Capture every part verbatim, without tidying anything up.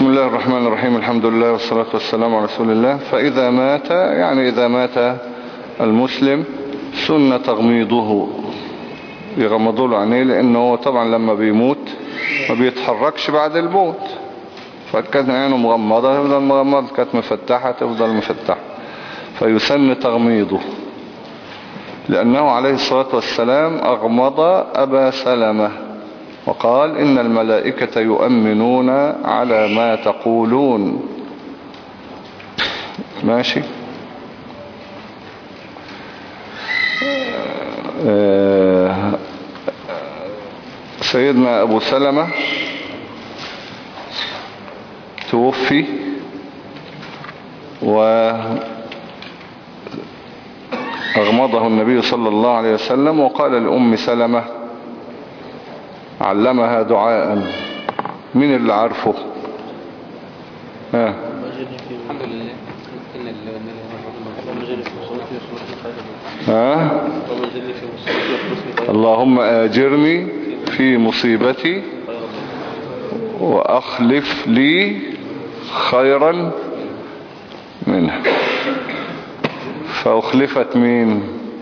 بسم الله الرحمن الرحيم. الحمد لله والصلاة والسلام على رسول الله. فإذا مات يعني إذا مات المسلم سنة تغميضه، يغمضوا له عينيه، لأنه طبعا لما بيموت ما بيتحركش بعد الموت، فكانت عينه مغمضة تفضل مغمضة، كانت مفتحة تفضل مفتحة، فيسن تغميضه، لأنه عليه الصلاة والسلام أغمض أبا سلمة وقال إن الملائكة يؤمنون على ما تقولون. ماشي. سيدنا أبو سلمة توفي وأغمضه النبي صلى الله عليه وسلم، وقال لأم سلمة علمها دعاء. مين اللي عارفه؟ ها الحمد لله. ها اللهم آجرني في مصيبتي وأخلف لي خيرا منها. فأخلفت مين؟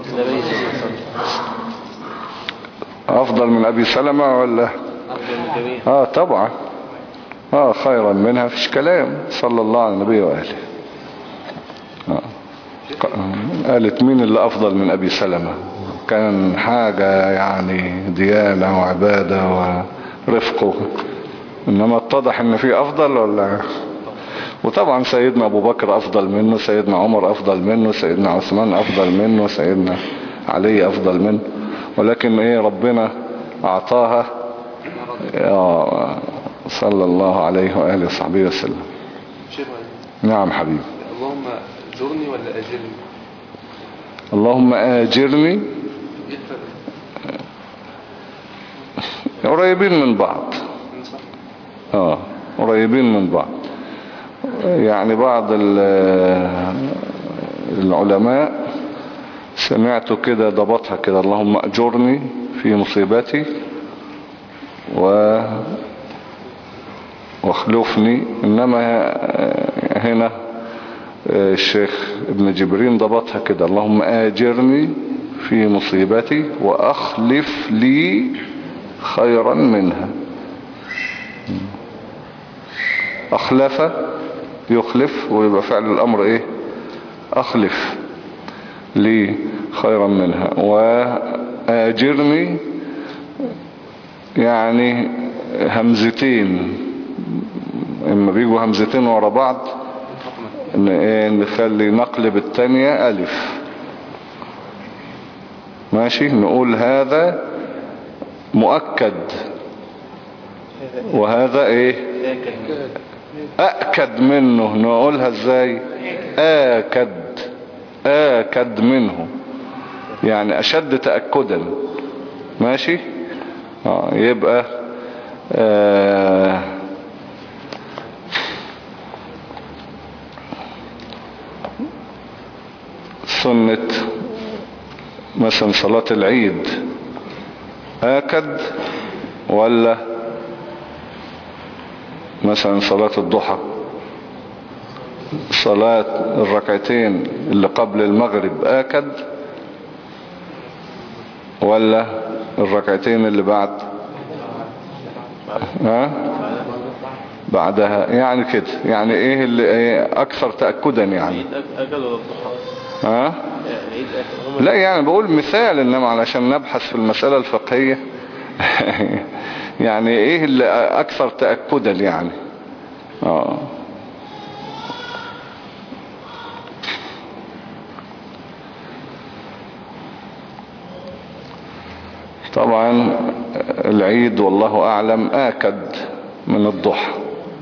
أفضل من أبي سلمة ولا؟ آه طبعا آه خيرا منها، فيش كلام. صلى الله على النبي وآله. آه. قالت مين اللي أفضل من أبي سلمة؟ كان حاجة يعني ديانة وعبادة ورفقه، إنما اتضح إن في أفضل ولا؟ وطبعا سيدنا أبو بكر أفضل منه، سيدنا عمر أفضل منه، سيدنا عثمان أفضل منه، سيدنا علي أفضل منه، ولكن إيه ربنا أعطاها صلى الله عليه وآله وصحبه وسلم. نعم حبيبي. اللهم زرني ولا أجرني؟ اللهم آجرني قريبين من بعض. اه قريبين من بعض. يعني بعض العلماء سمعت كده ضبطها كده، اللهم أجرني في مصيبتي و واخلفني، انما هنا الشيخ ابن جبرين ضبطها كده، اللهم آجرني في مصيبتي وأخلف لي خيرا منها. أخلف يخلف، ويبقى فعل الأمر إيه؟ أخلف لي خيرا منها. وآجرني يعني همزتين، اما بيجوا همزتين ورا بعض نخلي نقلب التانية ألف. ماشي. نقول هذا مؤكد وهذا ايه أأكد منه. نقولها ازاي؟ آكد آكد منه، يعني أشد تأكدا. ماشي. آه يبقى آه سنة مثلا صلاة العيد آكد، ولا مثلا صلاة الضحى، صلاة الركعتين اللي قبل المغرب آكد، ولا الركعتين اللي بعد ها بعدها؟ يعني كده، يعني ايه اللي ايه اكثر تأكدا يعني؟ ها لا يعني بقول مثال، انما علشان نبحث في المسألة الفقهية يعني ايه اللي اكثر تأكدا يعني؟ اه طبعا العيد والله اعلم آكد من الضحى.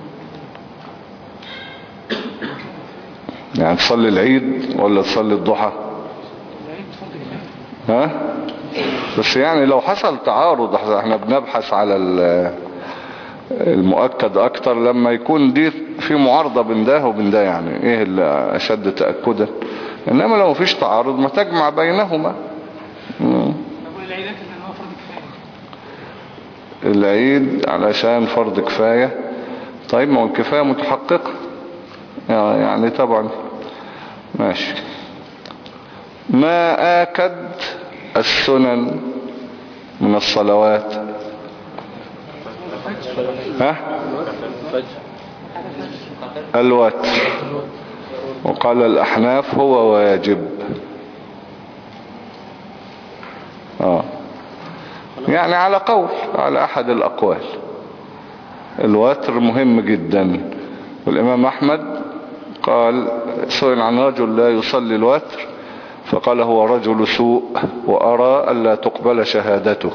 يعني تصلي العيد ولا تصلي الضحى؟ ها بس يعني لو حصل تعارض، احنا بنبحث على المؤكد اكتر لما يكون دي في معارضة بين ده وبين ده، يعني ايه اللي اشد تأكدا. انما لو مفيش تعارض ما تجمع بينهما. العيد علشان فرض كفاية طيب ما هو الكفاية متحققة يعني طبعا. ماشي. ما آكد السنن من الصلوات؟ ها؟ الوتر. وقال الأحناف هو واجب. آه. يعني على قول، على أحد الأقوال الوتر مهم جدا. والإمام أحمد قال سئل عن رجل لا يصلي الوتر فقال هو رجل سوء وأرى ألا تقبل شهادته.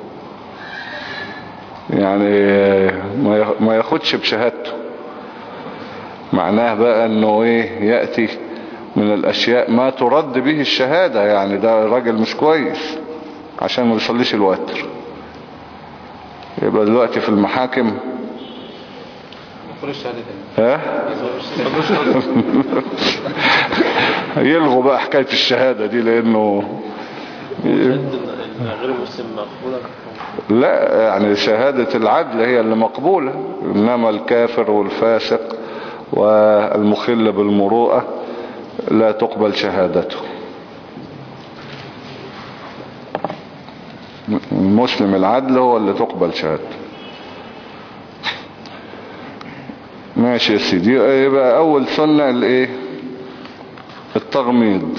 يعني ما ياخدش بشهادته. معناه بقى انه ايه يأتي من الاشياء ما ترد به الشهادة. يعني ده راجل مش كويس عشان ما يصليش الوتر. يبقى دلوقتي في المحاكم ها يلغوا بقى حكاية الشهادة دي لانه غير مسلم مقبولة. لا يعني شهادة العدل هي اللي مقبولة، انما الكافر والفاسق والمخل بالمروءة لا تقبل شهادته. المسلم العدل هو اللي تقبل شهادته. ماشي يا سيدي. يبقى اول سنة الايه؟ التغميض.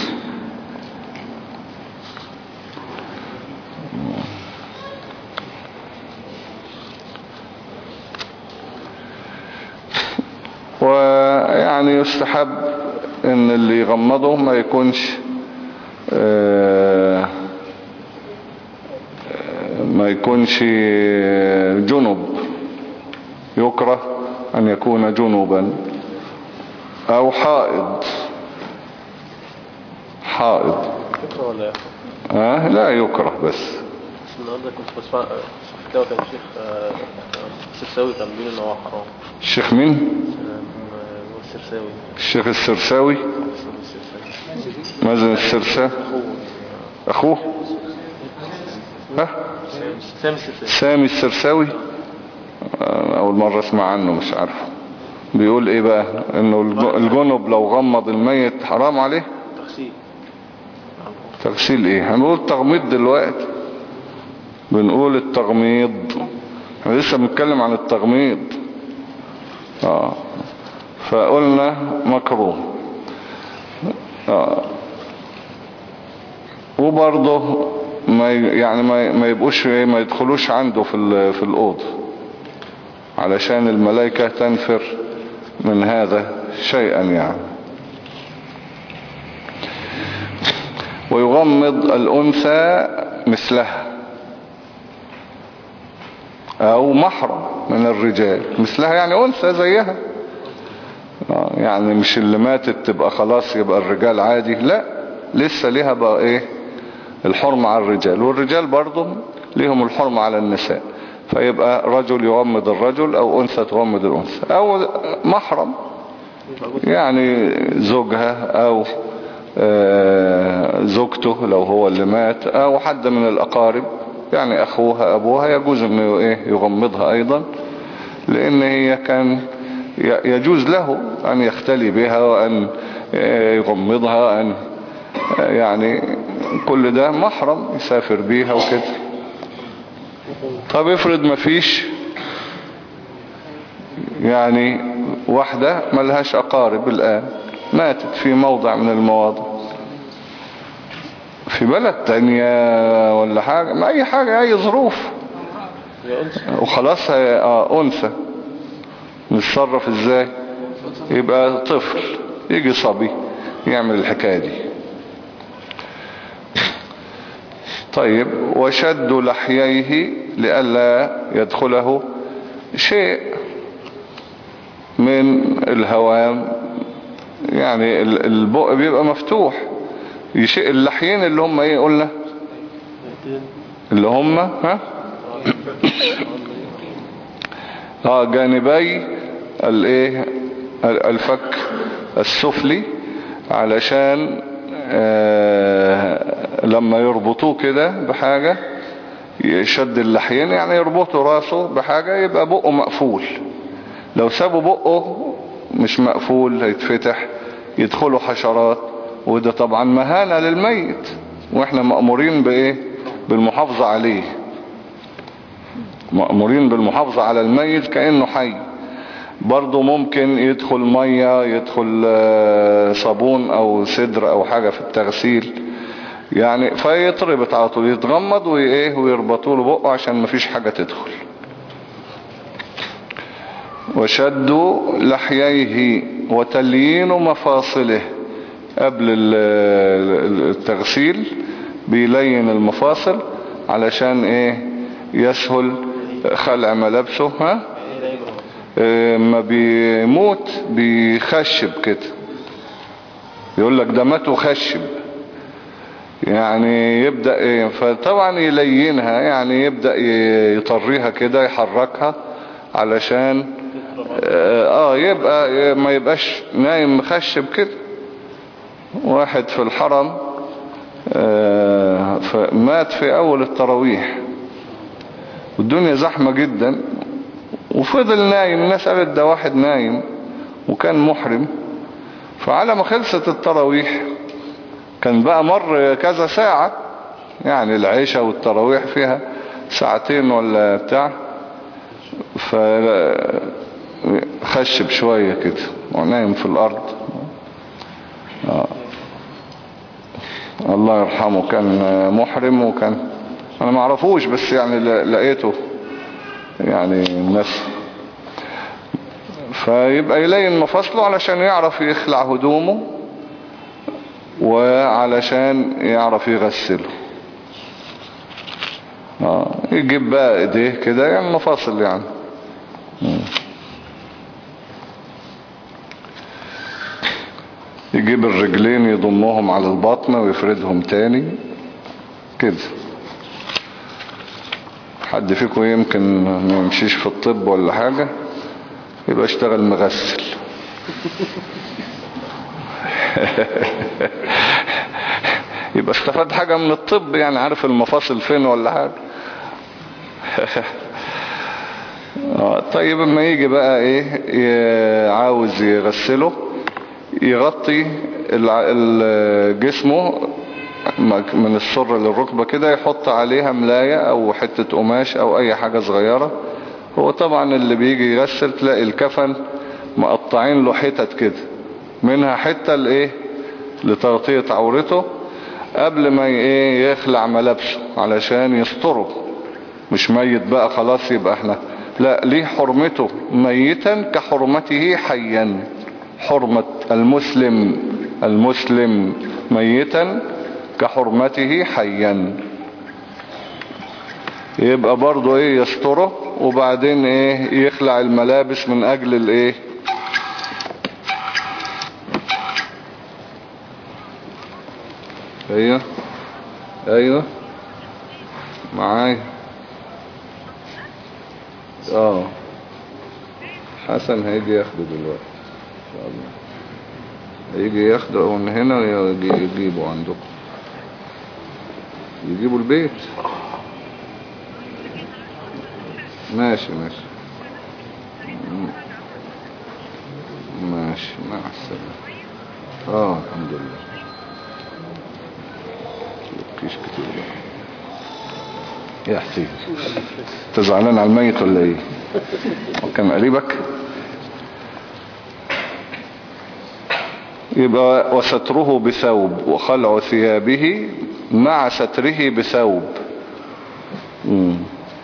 ويعني يستحب ان اللي يغمضه ما يكونش ما يكونش جنب. يكره ان يكون جنوبا او حائض. حائض يكره ولا يكره؟ اه لا يكره بس. النهارده كنت بسمع صح كده كان الشيخ السرساوي كان بيقول ان هو حرام. الشيخ مين؟ السرساوي. الشيخ السرساوي. ماذا السرساوي؟ اخوه ها؟ سامي السرساوي. سامي السرساوي. اول مرة اسمع عنه مش عارفه. بيقول ايه بقى؟ انه الجنب لو غمض الميت حرام عليه تغسيل. تغسيل ايه؟ هنقول تغميض دلوقتي. بنقول التغميض. احنا لسه بنتكلم عن التغميض. اه فقلنا مكروه. اه وبرضه ما يعني ما ما يبقوش ما يدخلوش عنده في في الأوضة علشان الملائكة تنفر من هذا شيئا يعني. ويغمض الأنثى مثلها أو محرم من الرجال مثلها، يعني أنثى زيها. يعني مش اللي ماتت تبقى خلاص يبقى الرجال عادي، لا لسه ليها بقى ايه الحرمة على الرجال، والرجال برضو ليهم الحرمة على النساء. فيبقى رجل يغمض الرجل او انثى تغمض الانثى او محرم يعني زوجها او زوجته لو هو اللي مات او حد من الاقارب يعني اخوها ابوها يجوز انه ايه يغمضها ايضا، لان هي كان يجوز له ان يختلي بها وان يغمضها ان يعني كل ده محرم يسافر بيها وكده. طب افرض ما فيش يعني واحدة ملهاش اقارب الان ماتت في موضع من المواضع في بلد تانية ولا حاجة ما اي حاجة اي ظروف وخلاص اه انثى نتصرف ازاي؟ يبقى طفل يجي صبي يعمل الحكاية دي. طيب وشد لحييه لئلا يدخله شيء من الهوام، يعني البق بيبقى مفتوح يشق اللحيين اللي هم ايه قلنا اللي هم ها اه جانبي الايه الفك السفلي علشان آه لما يربطوه كده بحاجة يشد اللحيين يعني يربطوا راسه بحاجة يبقى بقه مقفول لو سابوا بقه مش مقفول هيتفتح، يدخلوا حشرات، وده طبعا مهانة للميت، واحنا مأمورين بايه؟ بالمحافظة عليه، مأمورين بالمحافظة على الميت كأنه حي. برضو ممكن يدخل مية، يدخل صابون او سدر او حاجة في التغسيل يعني، فيتربط على طول، يتغمض وايه ويربطوا له بقه عشان مفيش حاجة تدخل. وشدوا لحييه وتليين مفاصله، قبل التغسيل بيلين المفاصل علشان ايه؟ يسهل خلع ملابسه. ها اه ما بيموت بيخشب كده، يقول لك ده مات وخشب، يعني يبدأ ايه؟ فطبعا يلينها، يعني يبدأ يطريها كده، يحركها علشان اه يبقى ما يبقاش نايم مخشب كده. واحد في الحرم آه مات في اول التراويح والدنيا زحمة جدا، وفضل نايم. الناس قالت ده واحد نايم وكان محرم. فعلى ما خلصت التراويح كان بقى مر كذا ساعة، يعني العشاء والتراويح فيها ساعتين ولا بتاع، فخشب شوية كده ونايم في الارض. آه. الله يرحمه كان محرم، وكان انا ما اعرفوش بس يعني لقيته يعني الناس. فيبقى يلين مفاصله علشان يعرف يخلع هدومه وعلشان يعرف يغسله. آه. يجيب بقى ايديه كده يعني مفاصل يعني. يجيب الرجلين يضمهم على البطن ويفردهم تاني كده. حد فيكم يمكن ما يمشيش في الطب ولا حاجة يبقى اشتغل مغسل. يبقى استفاد حاجة من الطب، يعني عارف المفاصل فين ولا حاجة. طيب اما يجي بقى ايه عاوز يغسله، يغطي جسمه من السرة للركبة كده، يحط عليها ملاية او حتة قماش او اي حاجة صغيرة. هو طبعا اللي بيجي يغسل تلاقي الكفن مقطعين له حتت كده، منها حتة لايه لتغطية عورته قبل ما ايه يخلع ملابسه علشان يستره. مش ميت بقى خلاص يبقى احنا لا، ليه حرمته ميتا كحرمته حيا. حرمة المسلم المسلم ميتا كحرمته حيا. يبقى برضو ايه يستره، وبعدين ايه يخلع الملابس من اجل الايه ايوه ايوه معايا. اه حسن هيجي ياخده دلوقتي ان شاء الله، هيجي ياخده من هنا ويجيبه عندكم، يجيبوا البيت. ماشي ماشي ماشي مع السلامة. اه الحمد لله. مفيش كتير بقى يا حسين. انت زعلان على الميت ولا ايه؟ كان قريبك. يبقى وستره بثوب وخلع ثيابه مع ستره بثوب. مم.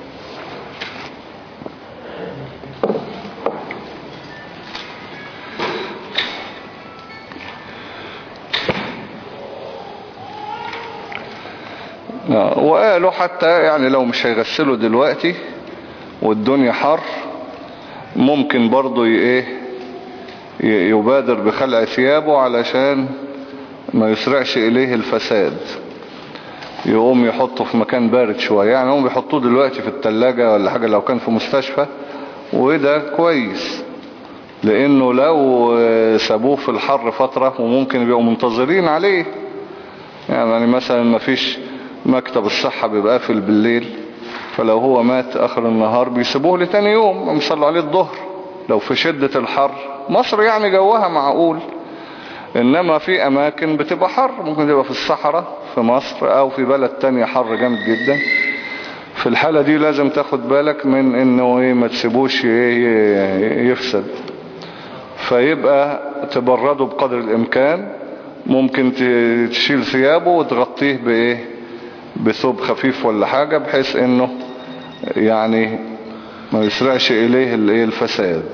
وقالوا حتى يعني لو مش هيغسلوا دلوقتي والدنيا حر، ممكن برضو ايه يبادر بخلع ثيابه علشان ما يسرعش اليه الفساد. يقوم يحطه في مكان بارد شوية، يعني هم بيحطوه دلوقتي في التلاجة ولا حاجة لو كان في مستشفى، وده كويس لانه لو سابوه في الحر فترة وممكن يبقوا منتظرين عليه. يعني مثلا ما فيش مكتب الصحة بيبقى قافل بالليل، فلو هو مات اخر النهار بيسيبوه لتاني يوم يصلوا عليه الظهر، لو في شدة الحر. مصر يعني جوها معقول، انما في اماكن بتبقى حر، ممكن تبقى في الصحراء في مصر او في بلد تانية حر جامد جدا. في الحالة دي لازم تاخد بالك من انه ايه ما تسيبوش يفسد، فيبقى تبرده بقدر الامكان. ممكن تشيل ثيابه وتغطيه بايه بثوب خفيف ولا حاجة، بحيث انه يعني ما يسرعش اليه الايه الفساد.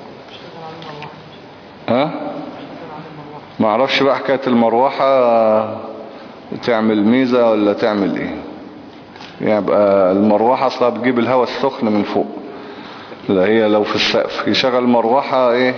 ها ما اعرفش بقى حكاية المروحة تعمل ميزة ولا تعمل ايه. يبقى المروحة اصلا بتجيب الهواء السخن من فوق، لا هي لو في السقف يشغل مروحة ايه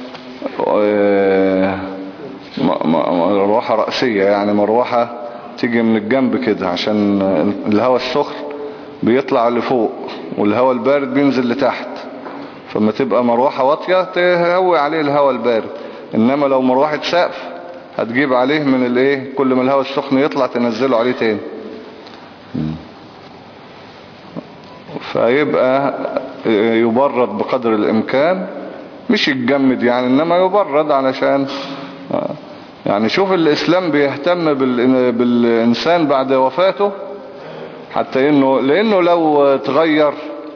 اه مروحة رأسية، يعني مروحة تيجي من الجنب كده، عشان الهواء السخن بيطلع لفوق والهواء البارد بينزل لتحت، فما تبقى مروحة واطية تهوي عليه الهواء البارد. انما لو مروحة سقف هتجيب عليه من الايه، كل ما الهواء السخن يطلع تنزله عليه تاني. فيبقى يبرد بقدر الامكان، مش يتجمد يعني، انما يبرد علشان يعني شوف الاسلام بيهتم بالانسان بعد وفاته، حتى انه لانه لو تغير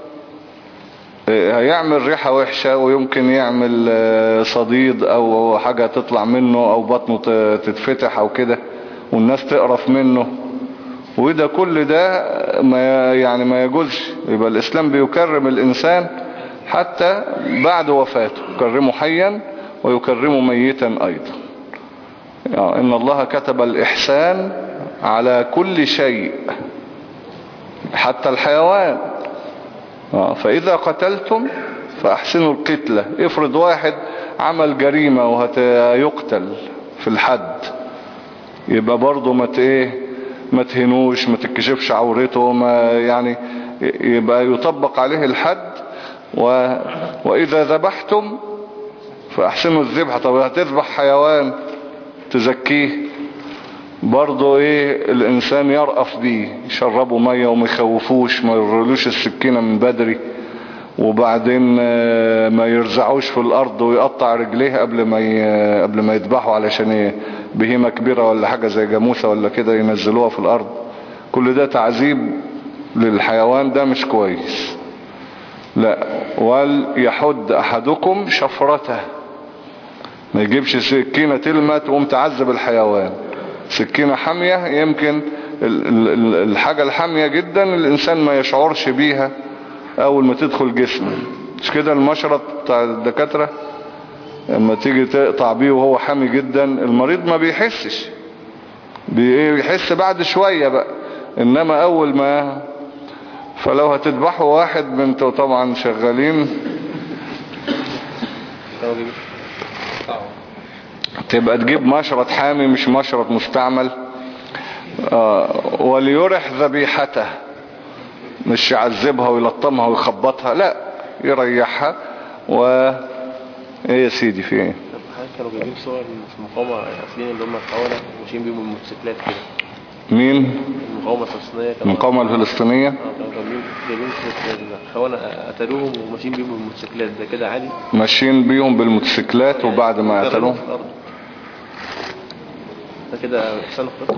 هيعمل ريحة وحشة، ويمكن يعمل صديد او حاجة تطلع منه او بطنه تتفتح او كده والناس تقرف منه، وده كل ده ما يعني ما يجوزش. يبقى الاسلام بيكرم الانسان حتى بعد وفاته، يكرمه حيا ويكرمه ميتا ايضا. يعني ان الله كتب الاحسان على كل شيء حتى الحيوان. فاذا قتلتم فاحسنوا القتلة. افرض واحد عمل جريمة وهيقتل في الحد، يبقى برضه ما ايه ما تهنوش، ما تكشفش عورته، ما يعني يبقى يطبق عليه الحد. و... واذا ذبحتم فاحسنوا الذبح. طب هتذبح حيوان تزكيه برضه ايه الانسان يرأف بيه، يشربه مية وما يخوفوش، ما يرلوش السكينة من بدري، وبعدين ما يرزعوش في الارض ويقطع رجليه قبل ما ي... قبل ما يذبحوا، علشان بهيمة كبيرة ولا حاجة زي جاموسة ولا كده ينزلوها في الارض. كل ده تعذيب للحيوان، ده مش كويس. لا، وليحد احدكم شفرته، ما يجيبش سكينة تلمت وقوم تعذب الحيوان. سكينة حامية يمكن الحاجة الحامية جدا الانسان ما يشعرش بيها اول ما تدخل جسمه، مش كده المشرط بتاع الدكاترة لما تيجي تقطع بيه وهو حامي جدا المريض ما بيحسش، بيحس بعد شوية بقى، انما اول ما فلو هتذبحوا واحد من انتوا طبعا شغالين تبقى تجيب مشرط حامي مش مشرط مستعمل. آه وليرح ذبيحته، مش يعذبها ويلطمها ويخبطها، لا يريحها. و ايه يا سيدي في ايه؟ كانوا جايبين صور في المقاومة الأصليين اللي هم الخونة ماشيين بيهم بالموتوسيكلات كده. مين؟ المقاومة الفلسطينية. المقاومة الفلسطينية؟ اه كانوا جايبين الخونة قتلوهم وماشيين بيهم بالموتوسيكلات ده كده عادي. ماشيين بيهم بالموتوسيكلات وبعد ما قتلوهم ده كده إحسان الخطر؟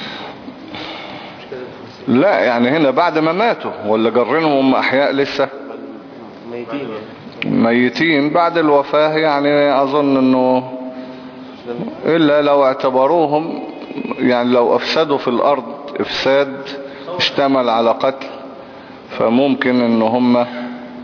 لا يعني هنا بعد ما ماتوا ولا جرينهم هم أحياء لسه؟ ميتين يعني. ميتين بعد الوفاة يعني. أظن أنه إلا لو اعتبروهم يعني لو أفسدوا في الأرض إفساد اشتمل على قتل، فممكن أن هم يعني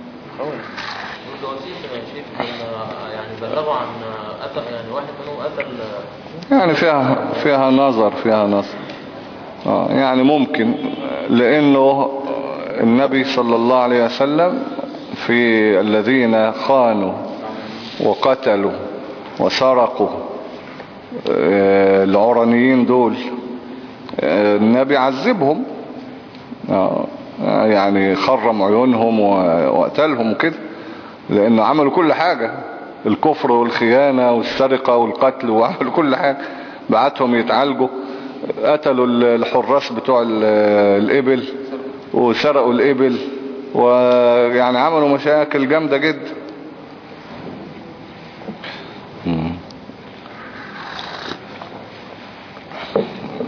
بلغوا عن قتل يعني واحد منهم قتل يعني فيها فيها نظر فيها نظر آه يعني ممكن، لأنه النبي صلى الله عليه وسلم في الذين خانوا وقتلوا وسرقوا العرانيين دول النبي عذبهم، يعني خرم عيونهم وقتلهم وكده، لأنه عملوا كل حاجة، الكفر والخيانة والسرقة والقتل، وعملوا كل حاجة. بعتهم يتعالجوا، قتلوا الحراس بتوع الإبل وسرقوا الإبل، ويعني عملوا مشاكل جامدة جدا.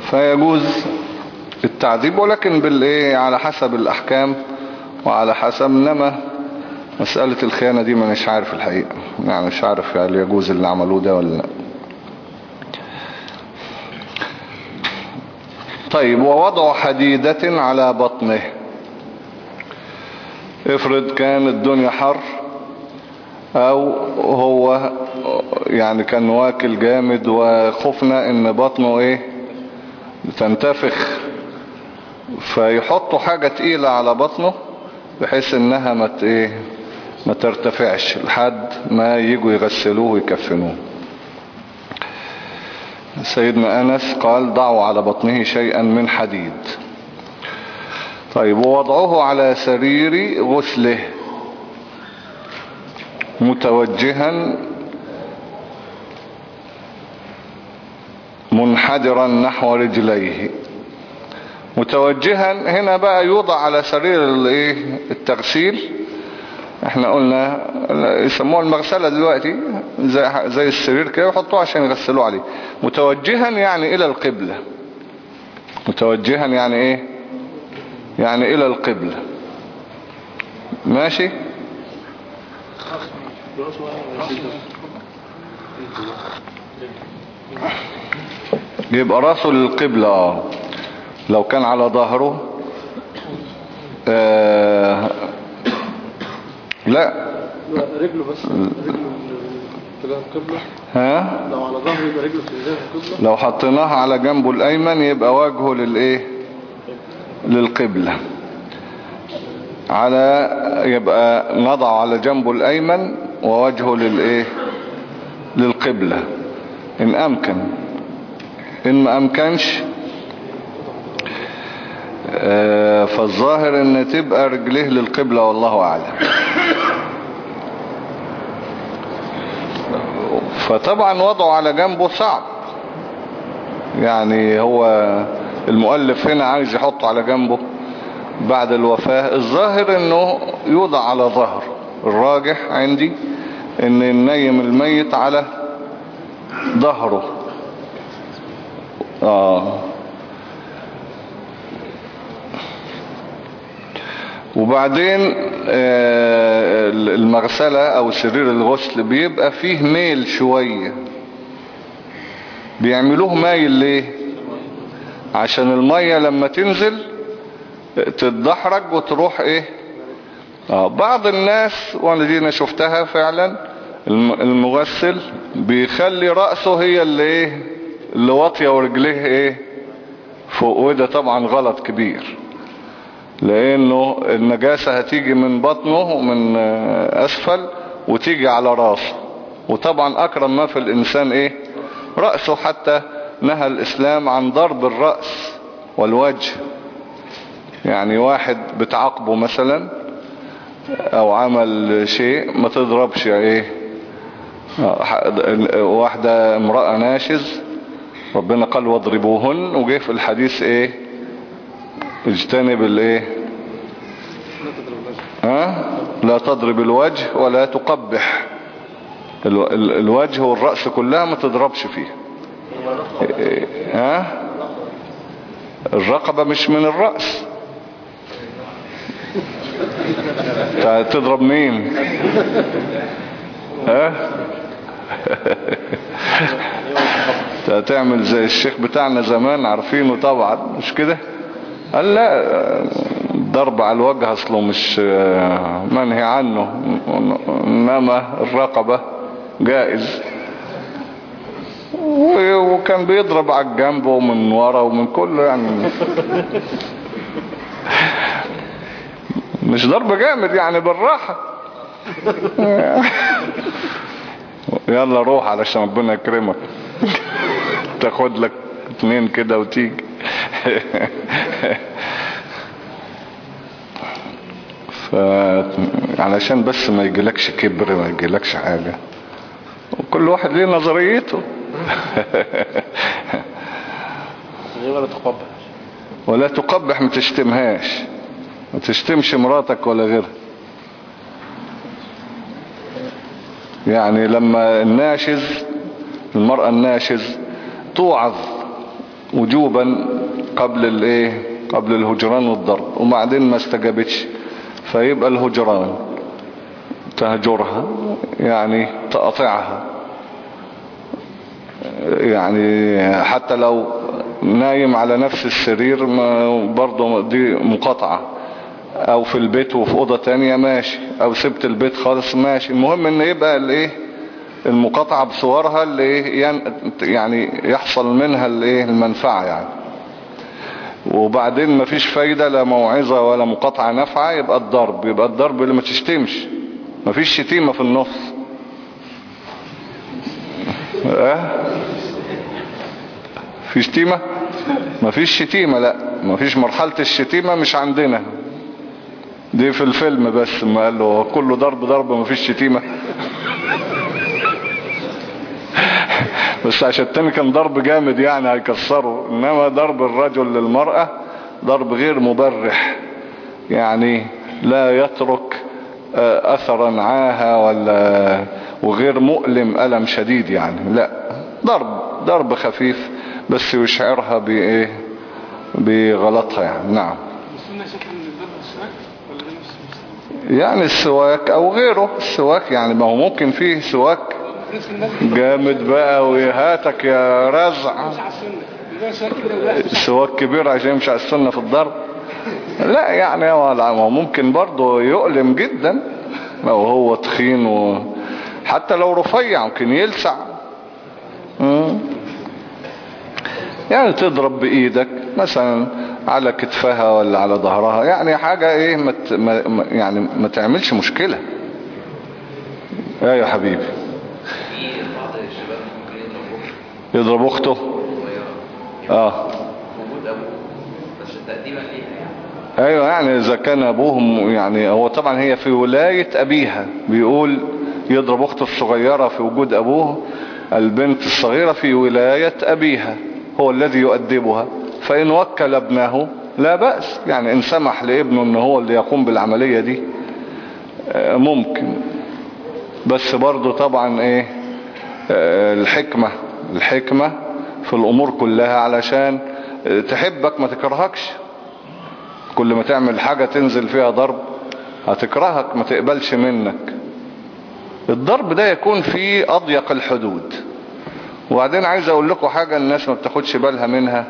فيجوز التعذيب، ولكن بالايه على حسب الاحكام وعلى حسب. انما مسألة الخيانة دي ما مش عارف الحقيقة، يعني مش عارف هل يجوز اللي عملوه ده ولا لا. طيب، ووضع حديدة على بطنه. افرض كان الدنيا حر او هو يعني كان واكل جامد وخفنا ان بطنه ايه تنتفخ، فيحطوا حاجة تقيلة على بطنه بحيث انها ما ايه ما ترتفعش لحد ما يجوا يغسلوه ويكفنوه. سيدنا أنس قال ضعوا على بطنه شيئا من حديد. طيب، ووضعه على سرير غسله متوجها منحدرا نحو رجليه. متوجها هنا بقى يوضع على سرير الايه التغسيل. احنا قلنا يسموها المغسلة دلوقتي، زي, زي السرير كده يحطوه عشان يغسلوه عليه. متوجها يعني الى القبلة. متوجها يعني ايه يعني الى القبلة. ماشي. يبقى راسه للقبلة. اه لو كان على ظهره آه لا رجله بس، رجله تجاه القبلة. ها لو على ظهره يبقى رجله تجاه القبلة. لو حطيناها على جنبه الايمن يبقى وجهه للايه للقبلة. على يبقى نضع على جنبه الايمن ووجهه للايه للقبلة ان امكن. ان ما امكنش آه فالظاهر ان تبقى رجليه للقبلة والله اعلم. فطبعا وضعه على جنبه صعب، يعني هو المؤلف هنا عايز يحطه على جنبه بعد الوفاة. الظاهر انه يوضع على ظهر. الراجح عندي ان النيم الميت على ظهره. اه وبعدين آه المغسلة او سرير الغسل بيبقى فيه ميل شوية. بيعملوه مايل ليه؟ عشان المية لما تنزل تتدحرج وتروح ايه اه بعض الناس، وانا دي انا شفتها فعلا، المغسل بيخلي رأسه هي اللي ايه اللي واطية ورجليه ايه فوق. وده طبعا غلط كبير، لانه النجاسة هتيجي من بطنه ومن اسفل وتيجي على راسه. وطبعا اكرم ما في الانسان ايه رأسه، حتى نهى الاسلام عن ضرب الرأس والوجه. يعني واحد بتعاقبه مثلا او عمل شيء ما تضربش ايه. واحدة امرأة ناشز ربنا قال واضربوهن، وجه في الحديث ايه اجتنب الايه ها لا تضرب الوجه ولا تقبح. الوجه والرأس كلها ما تضربش فيه. ها الرقبة مش من الرأس. تضرب مين؟ ها تعمل زي الشيخ بتاعنا زمان عارفينه طبعا مش كده؟ قال لا، ضرب على الوجه اصله مش منهي عنه، انما الرقبة جائز. وكان بيضرب على الجنب ومن ورا ومن كله، يعني مش ضرب جامد، يعني بالراحة. يلا روح علشان ربنا يكرمك. تاخد لك اتنين كده وتيجي. ف علشان بس ما يجيلكش كبر، ما يجيلكش حاجة، وكل واحد ليه نظريته. ولا تقبح ولا تقبح، ما تشتمهاش، ما تشتمش مراتك ولا غيرها. يعني لما الناشز المرأة الناشز توعظ وجوبا قبل الايه قبل الهجران والضرب، وبعدين ما استجابتش فيبقى الهجران تهجرها يعني تقطعها، يعني حتى لو نايم على نفس السرير برضه دي مقاطعة، او في البيت وفي اوضة تانية ماشي، او سبت البيت خالص ماشي. المهم ان يبقى الايه المقاطعة بصورها اللي يعني يحصل منها الايه المنفعة يعني. وبعدين مفيش فايدة لا موعظة ولا مقاطعة نافعة، يبقى الضرب يبقى الضرب اللي ما تشتمش، مفيش شتيمة في النص. اه في شتيمة؟ مفيش شتيمة، لا مفيش مرحلة الشتيمة مش عندنا، دي في الفيلم بس ما قال له كله ضرب ضرب مفيش شتيمة. بس عشان التاني كان ضرب جامد يعني هيكسره، انما ضرب الرجل للمرأة ضرب غير مبرح، يعني لا يترك اثرا عاها ولا وغير مؤلم ألم شديد يعني، لا ضرب ضرب خفيف بس يشعرها بايه بغلطها يعني. نعم. يعني السواك او غيره السواك يعني، ما هو ممكن فيه سواك جامد بقى ويهاتك يا رزع، سواك كبير عشان يمشي على السنة في الضرب، لا يعني هو ممكن برضه يؤلم جدا لو هو تخين، وحتى لو رفيع ممكن يلسع. يعني تضرب بإيدك مثلا على كتفها ولا على ظهرها، يعني حاجة ايه مت ما يعني ما تعملش مشكلة. ايه يا حبيبي يضرب اخته اه وجود ابوه بس تقديما ليها يعني. ايوه يعني اذا كان ابوهم يعني، هو طبعا هي في ولاية ابيها، بيقول يضرب اخته الصغيرة في وجود ابوه، البنت الصغيرة في ولاية ابيها هو الذي يؤدبها، فان وكل ابنه لا بأس، يعني ان سمح لابنه ان هو اللي يقوم بالعملية دي ممكن، بس برضو طبعا ايه الحكمة الحكمة في الامور كلها علشان تحبك ما تكرهكش. كل ما تعمل حاجة تنزل فيها ضرب هتكرهك ما تقبلش منك. الضرب ده يكون في اضيق الحدود. وبعدين عايز اقول لكم حاجة الناس ما بتاخدش بالها منها،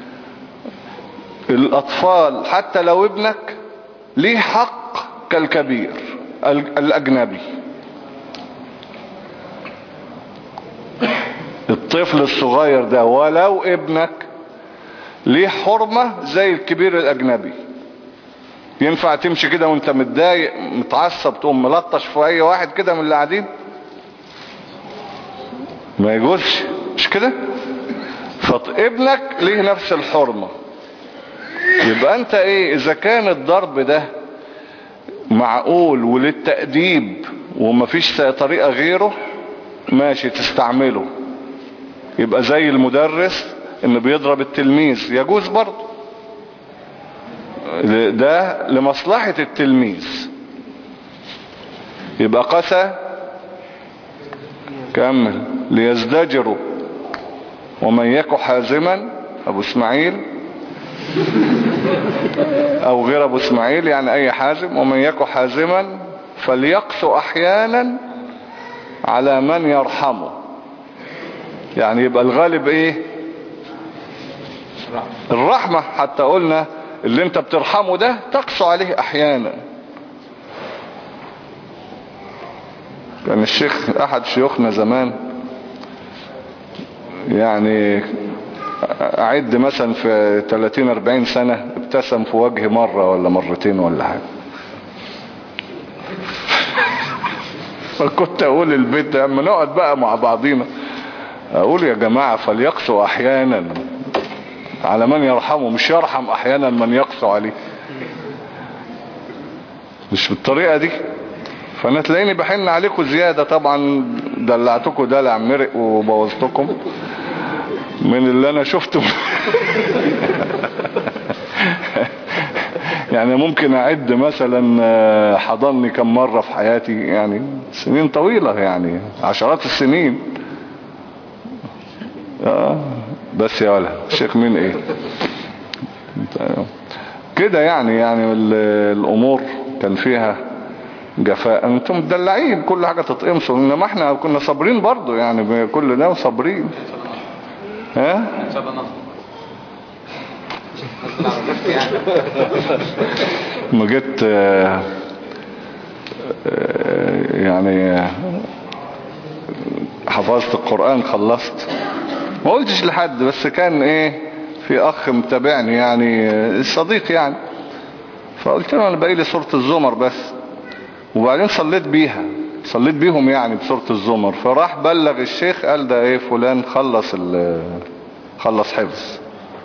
الاطفال حتى لو ابنك ليه حق كالكبير الاجنبي. الطفل الصغير ده ولو ابنك ليه حرمة زي الكبير الاجنبي. ينفع تمشي كده وانت متضايق متعصب تقوم ملطش في اي واحد كده من اللي قاعدين؟ ما يجوزش، مش كده؟ فابنك ليه نفس الحرمة. يبقى انت ايه اذا كان الضرب ده معقول وللتأديب ومفيش طريقة غيره ماشي تستعمله، يبقى زي المدرس انه بيضرب التلميذ يجوز برضه، ده لمصلحة التلميذ. يبقى قسى كمل ليزدجروا ومن يك حازما ابو اسماعيل او غير ابو اسماعيل يعني اي حازم، ومن يك حازما فليقسو احيانا على من يرحمه. يعني يبقى الغالب ايه الرحمة، حتى قلنا اللي انت بترحمه ده تقسو عليه احيانا. كان الشيخ احد شيوخنا زمان يعني اعد مثلا في ثلاثين اربعين سنة ابتسم في وجهي مرة ولا مرتين ولا حاجة. فكنت اقول البيت اما نقعد بقى مع بعضينا اقول يا جماعة فليقسوا احيانا على من يرحمه، مش يرحم احيانا من يقسو عليه، مش بالطريقة دي. فانا تلاقيني بحن عليكم زيادة طبعا، دلعتكم دلع مرق وبوظتكم من اللي انا شفته. يعني ممكن اعد مثلا حضني كم مرة في حياتي، يعني سنين طويلة يعني عشرات السنين. آه بس يا ولا الشيخ مين ايه كده يعني يعني الامور كان فيها جفاء. انتم مدلعين كل حاجة تتقمصوا، انما احنا كنا صابرين برضو يعني كل ده وصابرين. ها ما جيت يعني حفظت القرآن خلصت ما قلتش لحد، بس كان ايه في اخ متابعني يعني الصديق يعني، فقلت له انا باقي لي سورة الزمر بس، وبعدين صليت بيها صليت بيهم يعني بسورة الزمر، فراح بلغ الشيخ قال ده ايه فلان خلص خلص حفظ.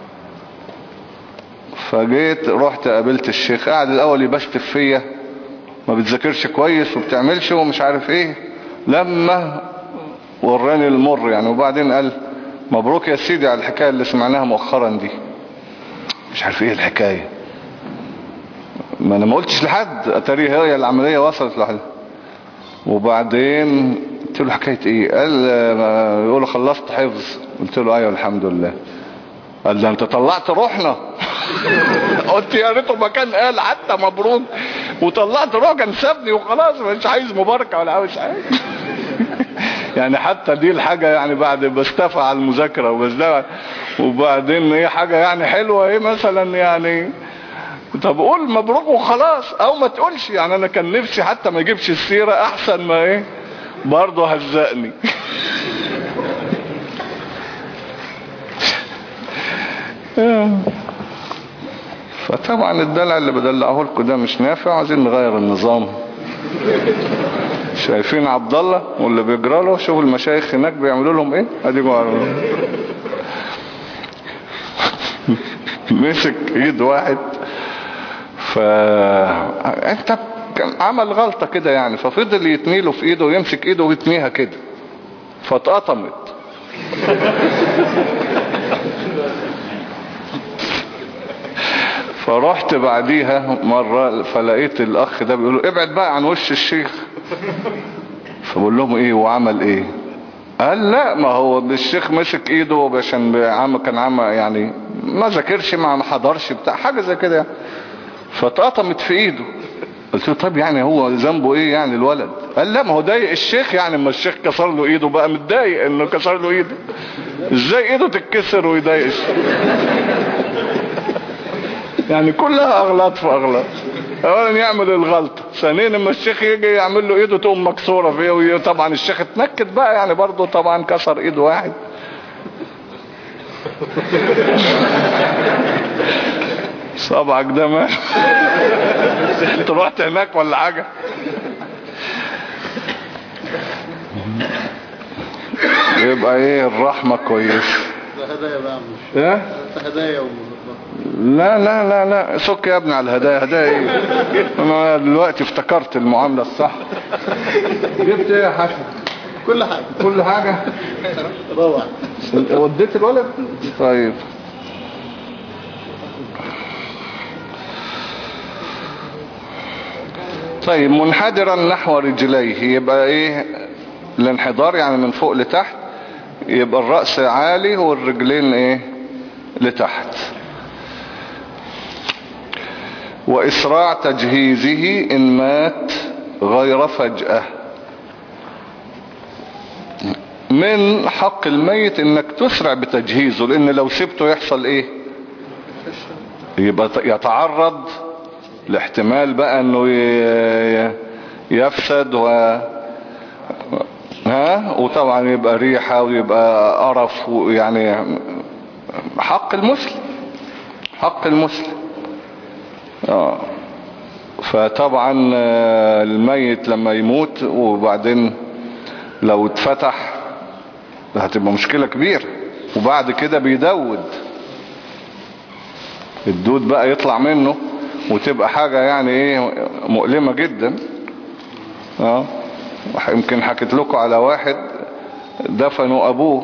فجيت رحت قابلت الشيخ، قاعد الاول يبشتف فيا ما بتذاكرش كويس وبتعملش ومش عارف ايه، لما وراني المر يعني، وبعدين قال مبروك يا سيدي على الحكاية اللي سمعناها مؤخرا دي. مش عارف ايه الحكاية، ما انا ما قلتش لحد، اتاري هي العملية وصلت لحد. وبعدين قلت له حكاية ايه؟ قال يقول له خلصت حفظ. قلت له ايوه الحمد لله. قال ده انت طلعت روحنا. قلت يا ريته ما كان قال حتى مبروك وطلعت روح، كان سابني وخلاص مش عايز مباركة ولا عاوز حاجة. يعني حتى دي الحاجة يعني بعد بستفع على المذاكرة وبزدفع، وبعدين ايه حاجة يعني حلوة ايه مثلا يعني، طب قول مبروك وخلاص او ما تقولش يعني. انا كان نفسي حتى ما يجيبش السيرة احسن ما ايه برضه هزقني. فطبعا الدلع اللي بدلعه لكم ده مش نافع، عايزين نغير النظام. شايفين عبد الله واللي بيجرى له، شوفوا المشايخ هناك بيعملوا لهم ايه، ادي جوه مسك ايد واحد، فانت كان عمل غلطة كده يعني، ففضل يتنيله في ايده ويمسك ايده ويتنيها كده، فاتقطمت. فرحت بعديها مرة فلقيت الاخ ده بيقول له ابعد بقى عن وش الشيخ. فبقول لهم ايه وعمل ايه؟ قال لا ما هو الشيخ مسك ايده عشان عم كان عم يعني ما ذاكرش ما حضرش بتاع حاجة زي كده، فاتقطمت في ايده. قلت له طب يعني هو ذنبه ايه يعني الولد؟ قال لا ما هو ضايق الشيخ يعني، اما الشيخ كسر له ايده بقى متضايق انه كسر له ايده، ازاي ايده تتكسر ويضايق الشيخ؟ يعني كلها اغلاط في اغلاط. اولا يعمل الغلطة، ثانيا لما الشيخ يجي يعمل له ايده تقوم مكسورة فيه، وطبعا الشيخ اتنكد بقى يعني برضه طبعا كسر ايد واحد. صبعك ده ما انت رحت هناك ولا حاجة؟ يبقى ايه الرحمة كويس. هدايا بقى مش ايه هدايا لا لا لا لا سك يا ابني على الهدايا. هدايا ايه؟ انا دلوقتي افتكرت المعاملة الصح. جبت ايه يا حسن؟ كل حاجة كل حاجة روح. وديت الولد؟ طيب طيب منحدرا نحو رجليه، يبقى ايه الانحدار يعني من فوق لتحت، يبقى الرأس عالي والرجلين ايه لتحت. وإسراع تجهيزه إن مات غير فجأة. من حق الميت انك تسرع بتجهيزه، لان لو سبته يحصل ايه؟ يبقى يتعرض لاحتمال بقى انه يفسد و ها وطبعا يبقى ريحة ويبقى قرف، يعني حق المسلم حق المسلم. اه فطبعا الميت لما يموت وبعدين لو اتفتح هتبقى مشكلة كبيرة، وبعد كده بيدود الدود بقى يطلع منه، وتبقى حاجة يعني ايه مؤلمة جدا. اه يمكن حكيت لكم على واحد دفنوا ابوه،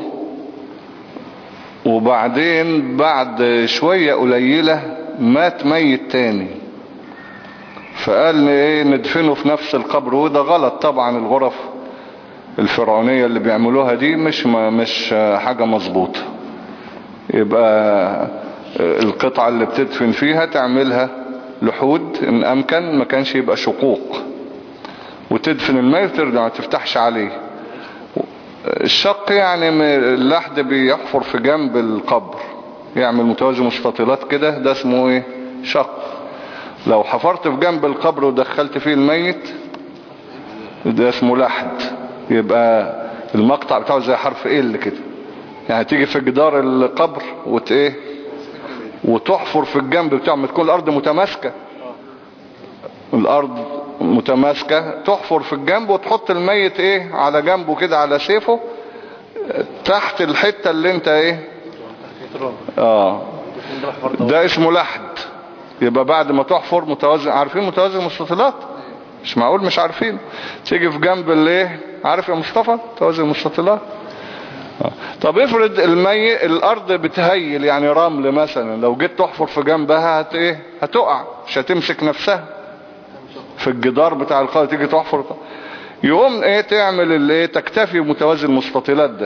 وبعدين بعد شوية قليلة مات ميت تاني، فقال ايه ندفنه في نفس القبر، وده غلط طبعا. الغرف الفرعونية اللي بيعملوها دي مش مش حاجة مظبوطة. يبقى القطعة اللي بتدفن فيها تعملها لحود ان امكن، ما كانش يبقى شقوق، وتدفن الميت ترجع ما تفتحش عليه. الشق يعني اللحد بيحفر في جنب القبر، يعمل متوازي مستطيلات كده، ده اسمه ايه؟ شق. لو حفرت في جنب القبر ودخلت فيه الميت ده اسمه لحد. يبقى المقطع بتاعه زي حرف ال كده، يعني تيجي في جدار القبر وت ايه وتحفر في الجنب بتاعه، ما تكون الارض متماسكة، الارض متماسكة، تحفر في الجنب وتحط الميت ايه على جنبه كده على سيفه تحت الحتة اللي انت ايه اه ده اسمه لحد. يبقى بعد ما تحفر متوازي، عارفين متوازي المستطيلات؟ مش معقول مش عارفين. تيجي في جنب الايه، عارف يا مصطفى متوازي المستطيلات؟ آه. طب افرض المي الارض بتهيل، يعني رمل مثلا، لو جيت تحفر في جنبها هت ايه هتقع، مش هتمسك نفسها في الجدار بتاع القبر. تيجي تحفر يقوم ايه تعمل الايه تكتفي بمتوازي المستطيلات ده.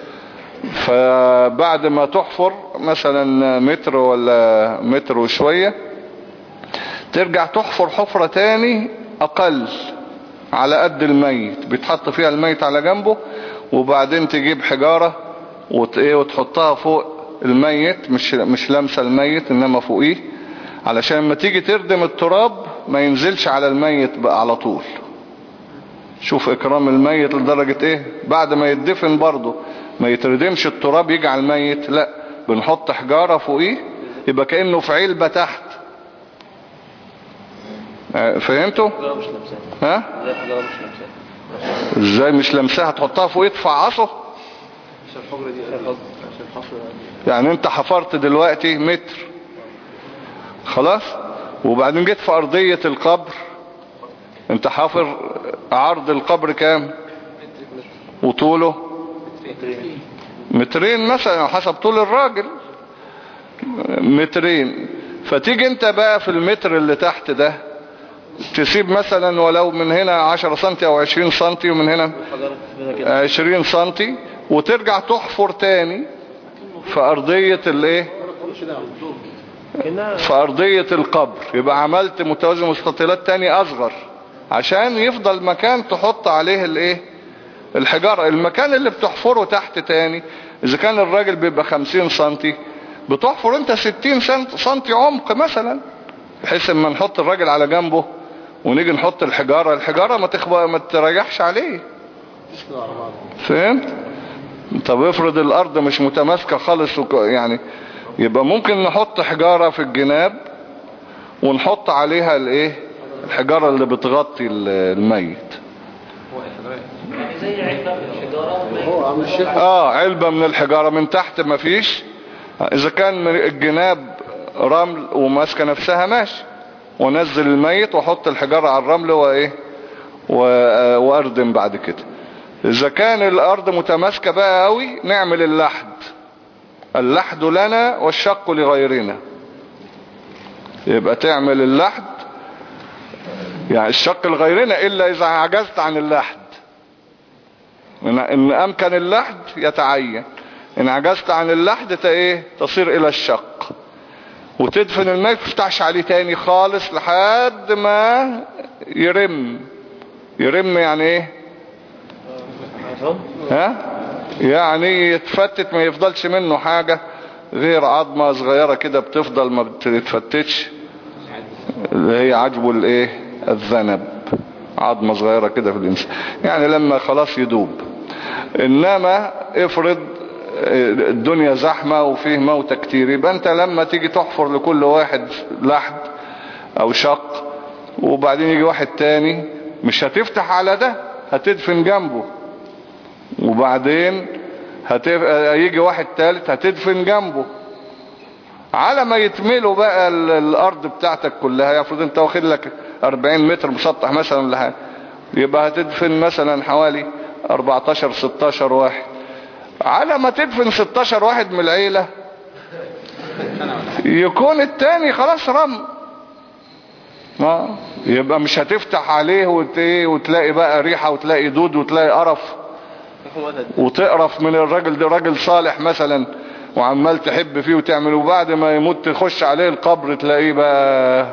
فبعد ما تحفر مثلا متر ولا متر وشوية ترجع تحفر حفرة تاني اقل على قد الميت، بيتحط فيها الميت على جنبه، وبعدين تجيب حجارة وت... ايه وتحطها فوق الميت، مش مش لامسه الميت انما فوقيه، علشان لما تيجي تردم التراب ما ينزلش على الميت بقى على طول. شوف اكرام الميت لدرجة ايه، بعد ما يدفن برضه ما يتردمش التراب يجي على الميت، لا بنحط حجارة فوقيه، يبقى كأنه في علبة تحت. فهمتوا؟ ها؟ ازاي مش لمساها؟ تحطها فوقيه تفعصه؟ يعني انت حفرت دلوقتي متر خلاص، وبعدين جيت في ارضية القبر، انت حافر عرض القبر كام وطوله مترين مثلا حسب طول الراجل، مترين. فتيجي انت بقى في المتر اللي تحت ده تسيب مثلا ولو من هنا عشرة سنتي او عشرين سنتي، ومن هنا عشرين سنتي، وترجع تحفر تاني في ارضية الايه في ارضية القبر. يبقى عملت متوازي مستطيلات تاني اصغر عشان يفضل مكان تحط عليه الايه الحجارة. المكان اللي بتحفره تحت تاني اذا كان الراجل بيبقى خمسين سنتي، بتحفر انت ستين سنتي عمق مثلا، بحيث اما نحط الراجل على جنبه ونيجي نحط الحجارة، الحجارة ما تخبى ما تريحش عليه. فهمت؟ طب افرض الارض مش متماسكة خالص وك... يعني يبقى ممكن نحط حجارة في الجناب ونحط عليها الايه الحجارة اللي بتغطي الميت. زي علبة من الحجارة. اه علبة من الحجارة من تحت ما فيش، اذا كان الجناب رمل وماسكة نفسها ماشي، ونزل الميت وحط الحجارة على الرمل وايه واردم بعد كده. اذا كان الارض متماسكة بقى قوي نعمل اللحد. اللحد لنا والشق لغيرنا. يبقى تعمل اللحد يعني الشق لغيرنا الا اذا عجزت عن اللحد. ان امكن اللحد يتعين، ان عجزت عن اللحد ايه تصير الى الشق، وتدفن الميت تفتحش عليه تاني خالص لحد ما يرم. يرم يعني ايه ها يعني يتفتت، ما يفضلش منه حاجة غير عظمة صغيرة كده بتفضل ما بتتفتتش، اللي هي عجبه الايه الذنب، عظمة صغيرة كده في الانسان، يعني لما خلاص يدوب. انما افرض الدنيا زحمة وفيه موتى كتير، يبقى انت لما تيجي تحفر لكل واحد لحد او شق، وبعدين يجي واحد تاني مش هتفتح على ده، هتدفن جنبه، وبعدين هتف... يجي واحد تالت هتدفن جنبه، على ما يتملوا بقى الارض بتاعتك كلها. يفرض انت واخد لك اربعين متر مسطح مثلا لحاجة، يبقى هتدفن مثلا حوالي اربعتاشر ستاشر واحد. على ما تدفن ستاشر واحد من العيلة يكون التاني خلاص رم. ما يبقى مش هتفتح عليه وت... وتلاقي بقى ريحة وتلاقي دود وتلاقي قرف وتقرف من الراجل ده. راجل صالح مثلا وعمال تحب فيه وتعمل، وبعد ما يموت تخش عليه القبر تلاقيه بقى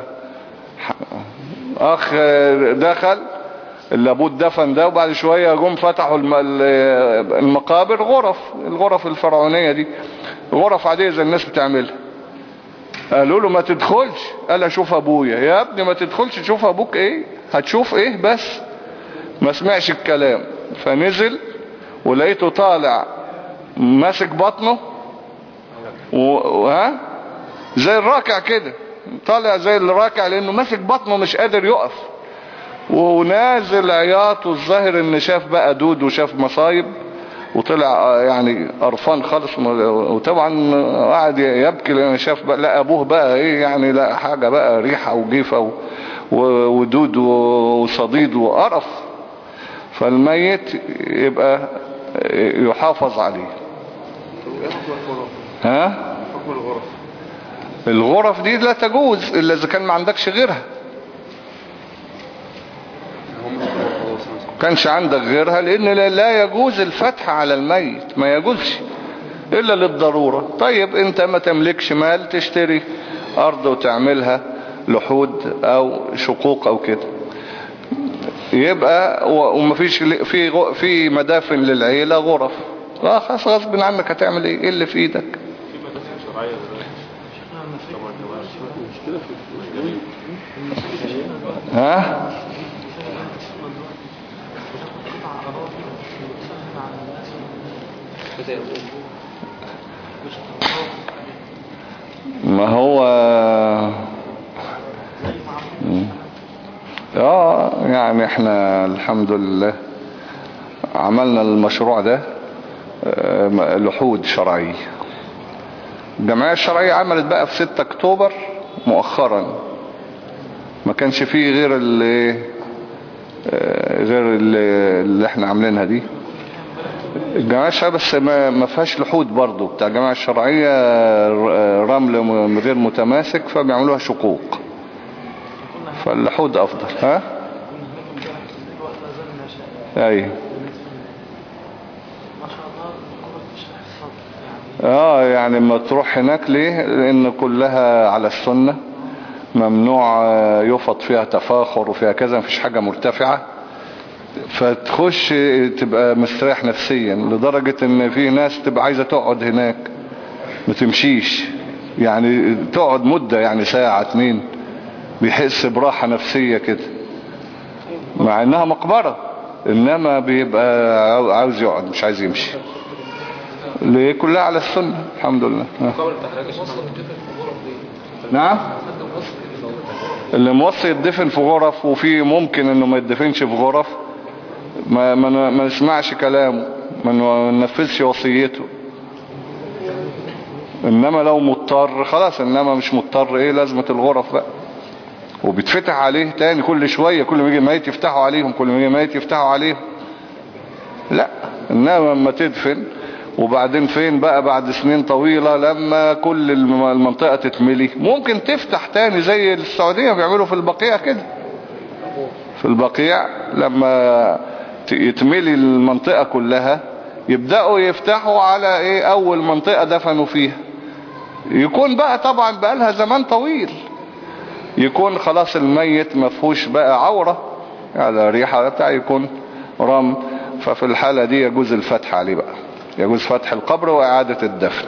اخ دخل اللي ابوه اتدفن ده، وبعد شوية جم فتحوا المقابر غرف، الغرف الفرعونية دي غرف عادية زي الناس بتعملها. قالوا له ما تدخلش، قال اشوف ابويا. يا ابني ما تدخلش تشوف ابوك ايه، هتشوف ايه بس؟ ما سمعش الكلام، فنزل ولقيته طالع ماسك بطنه وها زي الراكع كده، طالع زي الراكع لانه ماسك بطنه مش قادر يقف، ونازل عياط، والظاهر ان شاف بقى دود وشاف مصايب وطلع يعني قرفان خالص. وطبعا قاعد يبكي لان شاف بقى لا ابوه بقى ايه يعني، لا حاجة بقى ريحة وجيفة ودود وصديد وقرف. فالميت يبقى يحافظ عليه. ها الغرف دي لا تجوز الا اذا كان ما عندكش غيرها. كانش عندك غيرها، لان لا يجوز الفتح على الميت، ما يجوزش الا للضرورة. طيب انت ما تملكش مال تشتري ارض وتعملها لحود او شقوق او كده، يبقى ومفيش في في مدافن للعيلة غرف، لا خلاص غصب عنك هتعمل ايه؟ ايه اللي في ايدك؟ ها ما هو اه يعني احنا الحمد لله عملنا المشروع ده لحود شرعي. الجمعية الشرعية عملت بقى في ستة اكتوبر مؤخرا، ما كانش فيه غير اللي غير اللي, اللي احنا عاملينها دي الجمعية الشرعية، بس ما, ما فيهاش لحود برضو. بتاع الجمعية الشرعية رمل غير متماسك فبيعملوها شقوق، فاللحود افضل. ها اي اه يعني ما تروح هناك ليه؟ لان كلها على السنة، ممنوع يفض فيها تفاخر وفيها كذا، مفيش حاجة مرتفعة، فتخش تبقى مستريح نفسيا، لدرجة ان في ناس تبقى عايزة تقعد هناك ما تمشيش، يعني تقعد مدة يعني ساعة اتنين، بيحس براحة نفسية كده مع انها مقبرة، انما بيبقى عاوز يقعد مش عايز يمشي. ليه؟ كلها على السنة الحمد لله. نعم اللي موصي يدفن في غرف، وفي ممكن انه ما يدفنش في غرف، ما, ما, ما نسمعش كلامه، ما ننفذش وصيته. انما لو مضطر خلاص، انما مش مضطر ايه لازمة الغرف بقى. وبيتفتح عليه تاني كل شوية، كل ما يجي ميت يفتحوا عليهم، كل ما يجي ميت يفتحوا عليهم. لا انما لما تدفن وبعدين فين بقى بعد سنين طويلة لما كل المنطقة تتملي ممكن تفتح تاني، زي السعودية بيعملوا في البقيع كده. في البقيع لما يتملي المنطقة كلها يبدأوا يفتحوا على ايه اول منطقة دفنوا فيها، يكون بقى طبعا بقى لها زمان طويل، يكون خلاص الميت مفهوش بقى عورة على ريحة بتاع، يكون رمل. ففي الحالة دي يجوز الفتح عليه بقى، يجوز فتح القبر وإعادة الدفن.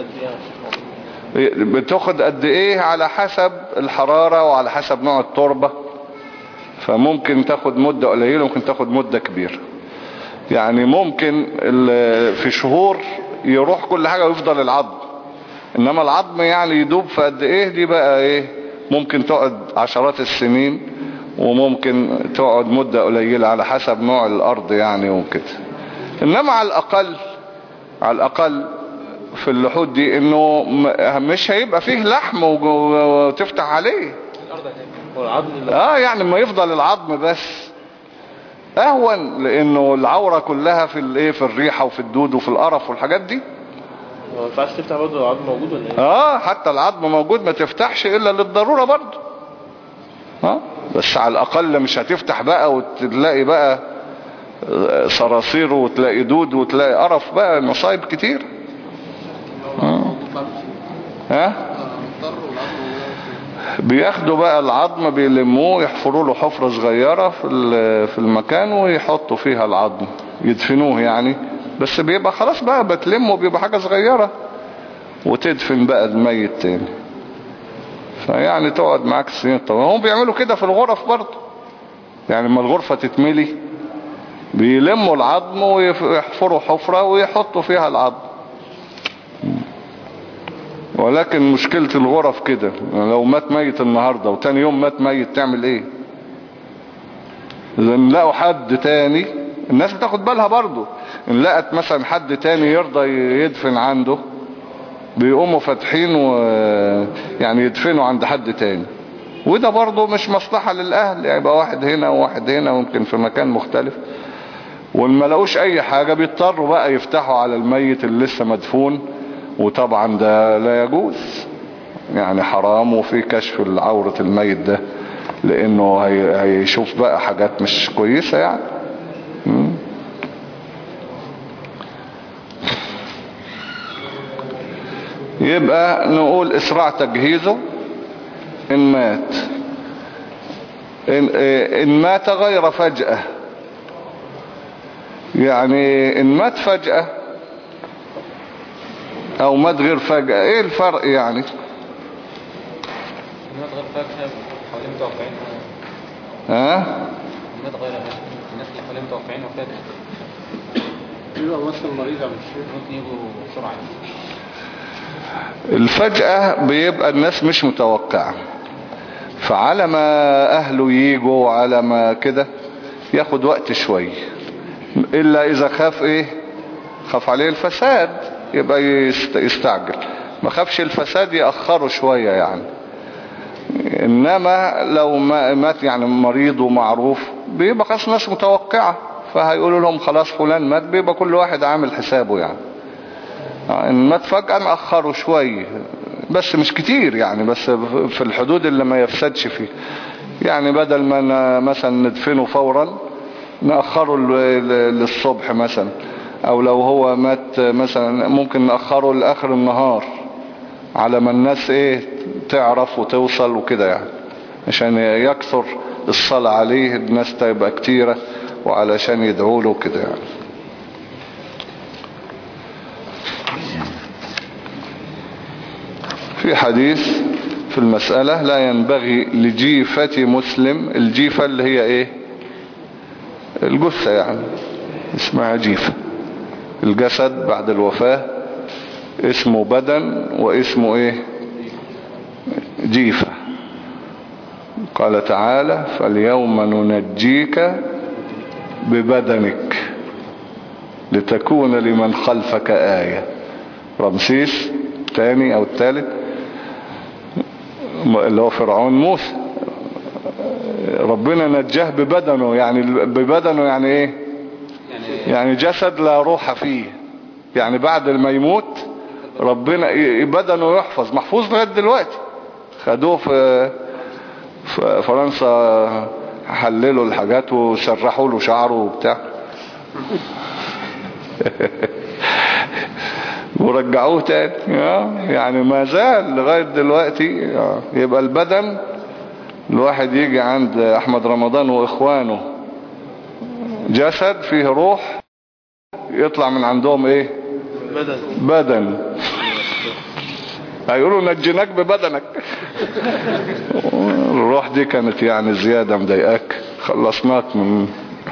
بتاخد قد ايه على حسب الحرارة وعلى حسب نوع التربة، فممكن تاخد مدة قليلة ممكن تاخد مدة كبيرة. يعني ممكن في شهور يروح كل حاجة ويفضل العظم، انما العظم يعني يدوب في قد ايه دي بقى ايه، ممكن تقعد عشرات السنين وممكن تقعد مدة قليلة على حسب نوع الارض يعني وكده. انما على الاقل على الاقل في اللحود دي انه مش هيبقى فيه لحم وتفتح عليه اه يعني ما يفضل العظم بس اهون، لانه العورة كلها في الايه في الريحة وفي الدود وفي القرف والحاجات دي. ما ينفعش تفتح برضه العظم موجود ولا ايه؟ اه حتى العظم موجود ما تفتحش الا للضرورة برضه. اه بس على الاقل مش هتفتح بقى وتلاقي بقى صراصير وتلاقي دود وتلاقي قرف بقى، مصايب كتير. اه ها بياخدوا بقى العظم بيلموه يحفروا له حفرة صغيرة في في المكان ويحطوا فيها العظم يدفنوه يعني. بس بيبقى خلاص بقى بتلمه بيبقى حاجة صغيرة وتدفن بقى الميت تاني. فيعني تقعد معاك السنين طبعا. هم بيعملوا كده في الغرف برضه يعني لما الغرفة تتملي بيلموا العظم ويحفروا حفرة ويحطوا فيها العظم. ولكن مشكلة الغرف كده لو مات ميت النهاردة وتاني يوم مات ميت تعمل ايه؟ اذا نلاقوا حد تاني الناس بتاخد بالها برضو. ان لقت مثلا حد تاني يرضى يدفن عنده بيقوموا فاتحين و يعني يدفنوا عند حد تاني. وده برضو مش مصلحة للأهل يعني يبقى واحد هنا وواحد هنا ممكن في مكان مختلف. وما لقوش اي حاجة بيضطروا بقى يفتحوا على الميت اللي لسه مدفون. وطبعا ده لا يجوز يعني حرام وفي كشف عورة الميت ده لانه هي هيشوف بقى حاجات مش كويسة يعني. م? يبقى نقول اسراع تجهيزه ان مات. ان, إن مات غير فجأة يعني ان مات فجأة او مات غير فجأة ايه الفرق يعني؟ مات غير فجأة حوالين متوقعين. ها؟ مات غير فجأة الناس اللي حوالين متوقعين وفجأة يبقى مثل مريض عم الشيخ ممكن يجوا بسرعة. الفجأة بيبقى الناس مش متوقعة فعلى ما اهله ييجوا على ما كده ياخد وقت شوي الا اذا خاف ايه خاف عليه الفساد يبقى يستعجل. ما خافش الفساد يأخره شوية يعني. انما لو مات يعني مريض ومعروف بيبقى خلاص ناس متوقعة فهيقولوا لهم خلاص فلان مات بيبقى كل واحد عامل حسابه يعني. ان مات فجأة نأخره شوية بس مش كتير يعني بس في الحدود اللي ما يفسدش فيه يعني. بدل ما مثلا ندفنه فورا نأخره للصبح مثلا او لو هو مات مثلا ممكن نأخره لآخر النهار على ما الناس ايه تعرف وتوصل وكده يعني عشان يكثر الصلاة عليه الناس تبقى كتيرة وعلشان يدعوا له كده يعني. في حديث في المسألة لا ينبغي لجيفة مسلم. الجيفة اللي هي ايه الجثة يعني اسمها جيفة. الجسد بعد الوفاة اسمه بدن واسمه ايه جيفة. قال تعالى فاليوم ننجيك ببدنك لتكون لمن خلفك آية. رمسيس الثاني او الثالث اللي هو فرعون موسى ربنا نجاه ببدنه يعني ببدنه يعني ايه يعني جسد لا روح فيه يعني بعد ما يموت ربنا بدنه يحفظ محفوظ لغاية دلوقتي. خدوه في فرنسا حللوا الحاجات وسرحوا له شعره وبتاع ورجعوه تاني يعني ما زال لغاية دلوقتي. يبقى البدن الواحد يجي عند احمد رمضان واخوانه جسد فيه روح يطلع من عندهم ايه بدن بدن هيقولوا نجيناك ببدنك. الروح دي كانت يعني زيادة مضايقاك خلصناك من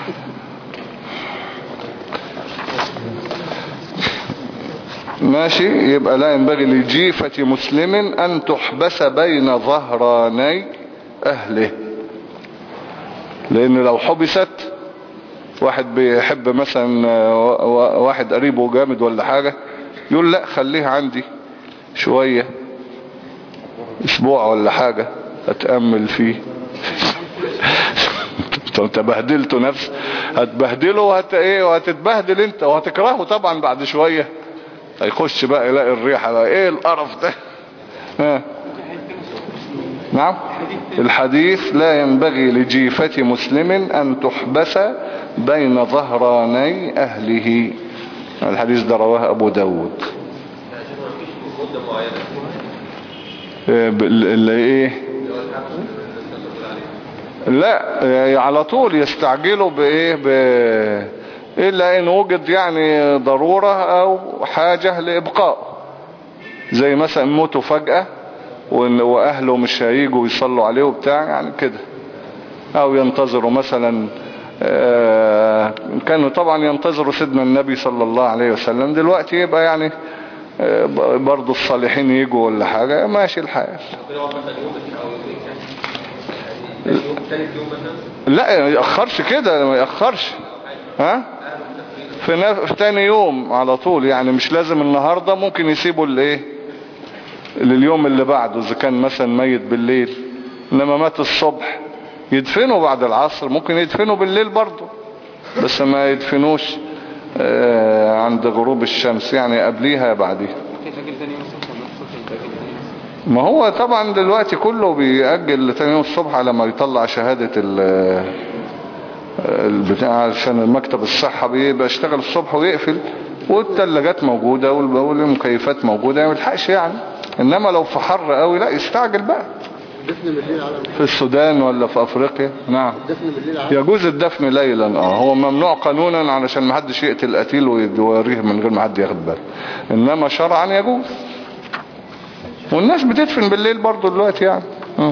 ماشي. يبقى لا ينبغي لجيفة مسلم ان تحبس بين ظهراني اهله لان لو حبست واحد بيحب مثلا واحد قريبه جامد ولا حاجة يقول لا خليه عندي شوية اسبوع ولا حاجة اتأمل فيه. انت بهدلته نفس هتبهدله وهت ايه وهتتبهدل انت وهتكرهه طبعا بعد شوية هيخش بقى يلاقي الريحة بقى ايه القرف ده. ها نعم. الحديث لا ينبغي لجيفة مسلم ان تحبس بين ظهراني اهله. الحديث ده رواه ابو داود. مدة معينة اللي ايه لا على طول يستعجلوا بايه ب... الا ان وجد يعني ضرورة او حاجة لابقاء، زي مثلا موتوا فجأة واهله مش هيجوا يصلوا عليه وبتاع يعني كده، او ينتظروا مثلا آه كانوا طبعا ينتظروا سيدنا النبي صلى الله عليه وسلم، دلوقتي يبقى يعني آه برضو الصالحين يجوا ولا حاجة ماشي الحال. لا ما يأخرش كده، ما يأخرش ها في, نف... في تاني يوم على طول يعني، مش لازم النهاردة، ممكن يسيبوا الايه لليوم اللي بعده اذا كان مثلا ميت بالليل، انما مات الصبح يدفنوا بعد العصر، ممكن يدفنوا بالليل برضو بس ما يدفنوش آه عند غروب الشمس يعني قبليها بعديها. ما هو طبعا دلوقتي كله بيأجل لتاني يوم الصبح على ما يطلع شهادة البتاع، عشان المكتب الصحة بيبقى اشتغل الصبح ويقفل، والتلاجات موجودة والمكيفات موجودة، ما يلحقش يعني. انما لو في حر قوي لا يستعجل بقى. الدفن بالليل على في السودان ولا في افريقيا نعم الدفن بالليل على يجوز الدفن ليلا. اه هو ممنوع قانونا علشان ما حدش يقتل قتيل ويوريه من غير ما حد ياخد باله، انما شرعا يجوز، والناس بتدفن بالليل برضو دلوقتي يعني. اه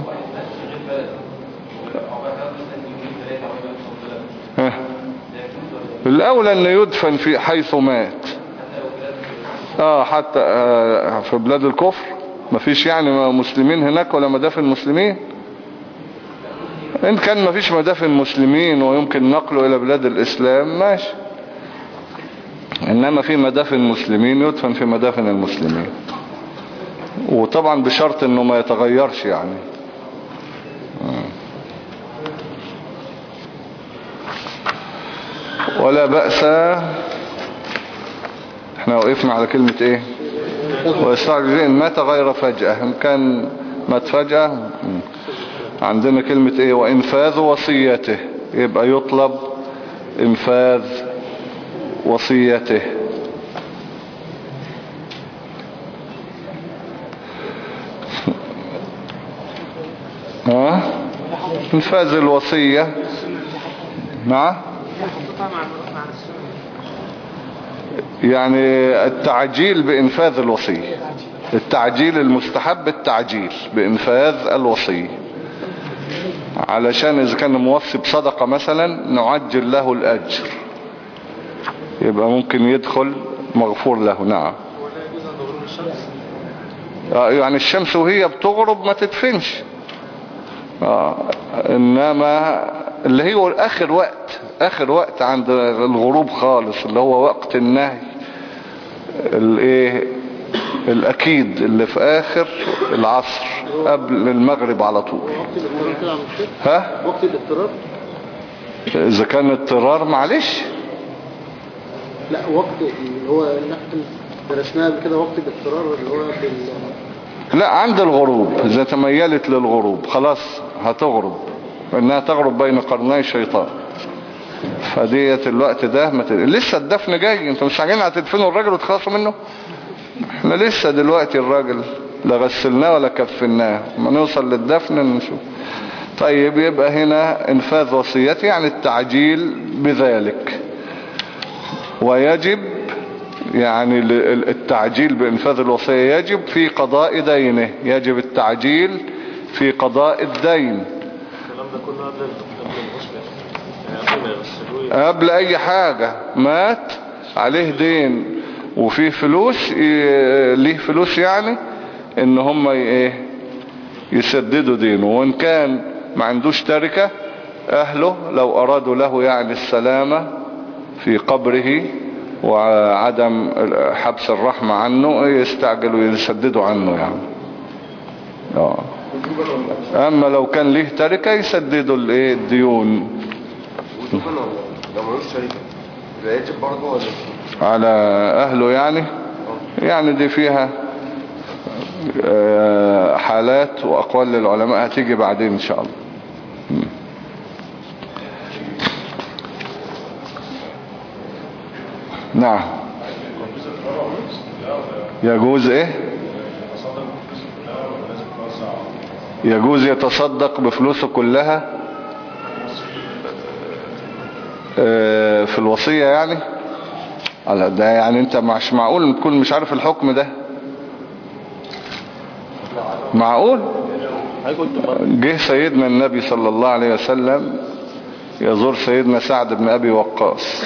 اه الاولى ان يدفن في حيث مات. اه حتى آه في بلاد الكفر مفيش يعني مسلمين هناك ولا مدافن مسلمين. ان كان مفيش مدافن مسلمين ويمكن نقله الى بلاد الاسلام ماشي، انما في مدافن مسلمين يدفن في مدافن المسلمين، وطبعا بشرط انه ما يتغيرش يعني. ولا بأس. احنا وقفنا على كلمة ايه؟ ويستعجل مات غير فجأة، ان كان مات فجأة عندنا كلمة ايه؟ وانفاذ وصيته، يبقى يطلب انفاذ وصيته. ها انفاذ الوصية مع يعني التعجيل بانفاذ الوصية، التعجيل المستحب التعجيل بانفاذ الوصية، علشان اذا كان موصي بصدقة مثلا نعجل له الاجر، يبقى ممكن يدخل مغفور له. نعم يعني الشمس وهي بتغرب ما تدفنش، آه. انما اللي هي اخر وقت، اخر وقت عند الغروب خالص اللي هو وقت النهي الايه الاكيد اللي في اخر العصر قبل المغرب على طول. وقت الاضطرار كده عم الشيخ؟ ها وقت الاضطرار؟ اذا كان اضطرار معلش لا وقت اللي هو اللي احنا درسناه قبل كده، وقت الاضطرار اللي هو بال... لا عند الغروب، اذا تميلت للغروب خلاص هتغرب، انها تغرب بين قرني الشيطان، فديت الوقت ده مت... لسه الدفن جاي، انتوا مش عاجين هتدفنوا الراجل وتخلصوا منه؟ احنا لسه دلوقتي الراجل لا غسلناه ولا كفناه، ما نوصل للدفن نشوف. طيب يبقى هنا انفاذ وصيته يعني التعجيل بذلك، ويجب يعني التعجيل بانفاذ الوصية يجب في قضاء دينه، يجب التعجيل في قضاء الدين. الكلام ده كله قبل قبل الغسل يعني قبل ما يغسلوه، قبل اي حاجة مات عليه دين وفيه فلوس، ليه فلوس يعني ان هم ايه يسددوا دينه، وان كان ما عندوش تركة اهله لو ارادوا له يعني السلامة في قبره وعدم حبس الرحمة عنه يستعجلوا يسددوا عنه يعني. اه اما لو كان ليه تركة يسددوا الايه الديون. لو ملوش شريكة يبقى يجب برضه ولا على اهله يعني؟ يعني دي فيها حالات واقوال للعلماء هتيجي بعدين ان شاء الله. نعم يجوز ايه؟ يجوز يتصدق بفلوسه كلها في الوصية يعني؟ ده يعني انت مش معقول تكون مش عارف الحكم ده. معقول جه سيدنا النبي صلى الله عليه وسلم يزور سيدنا سعد بن أبي وقاص،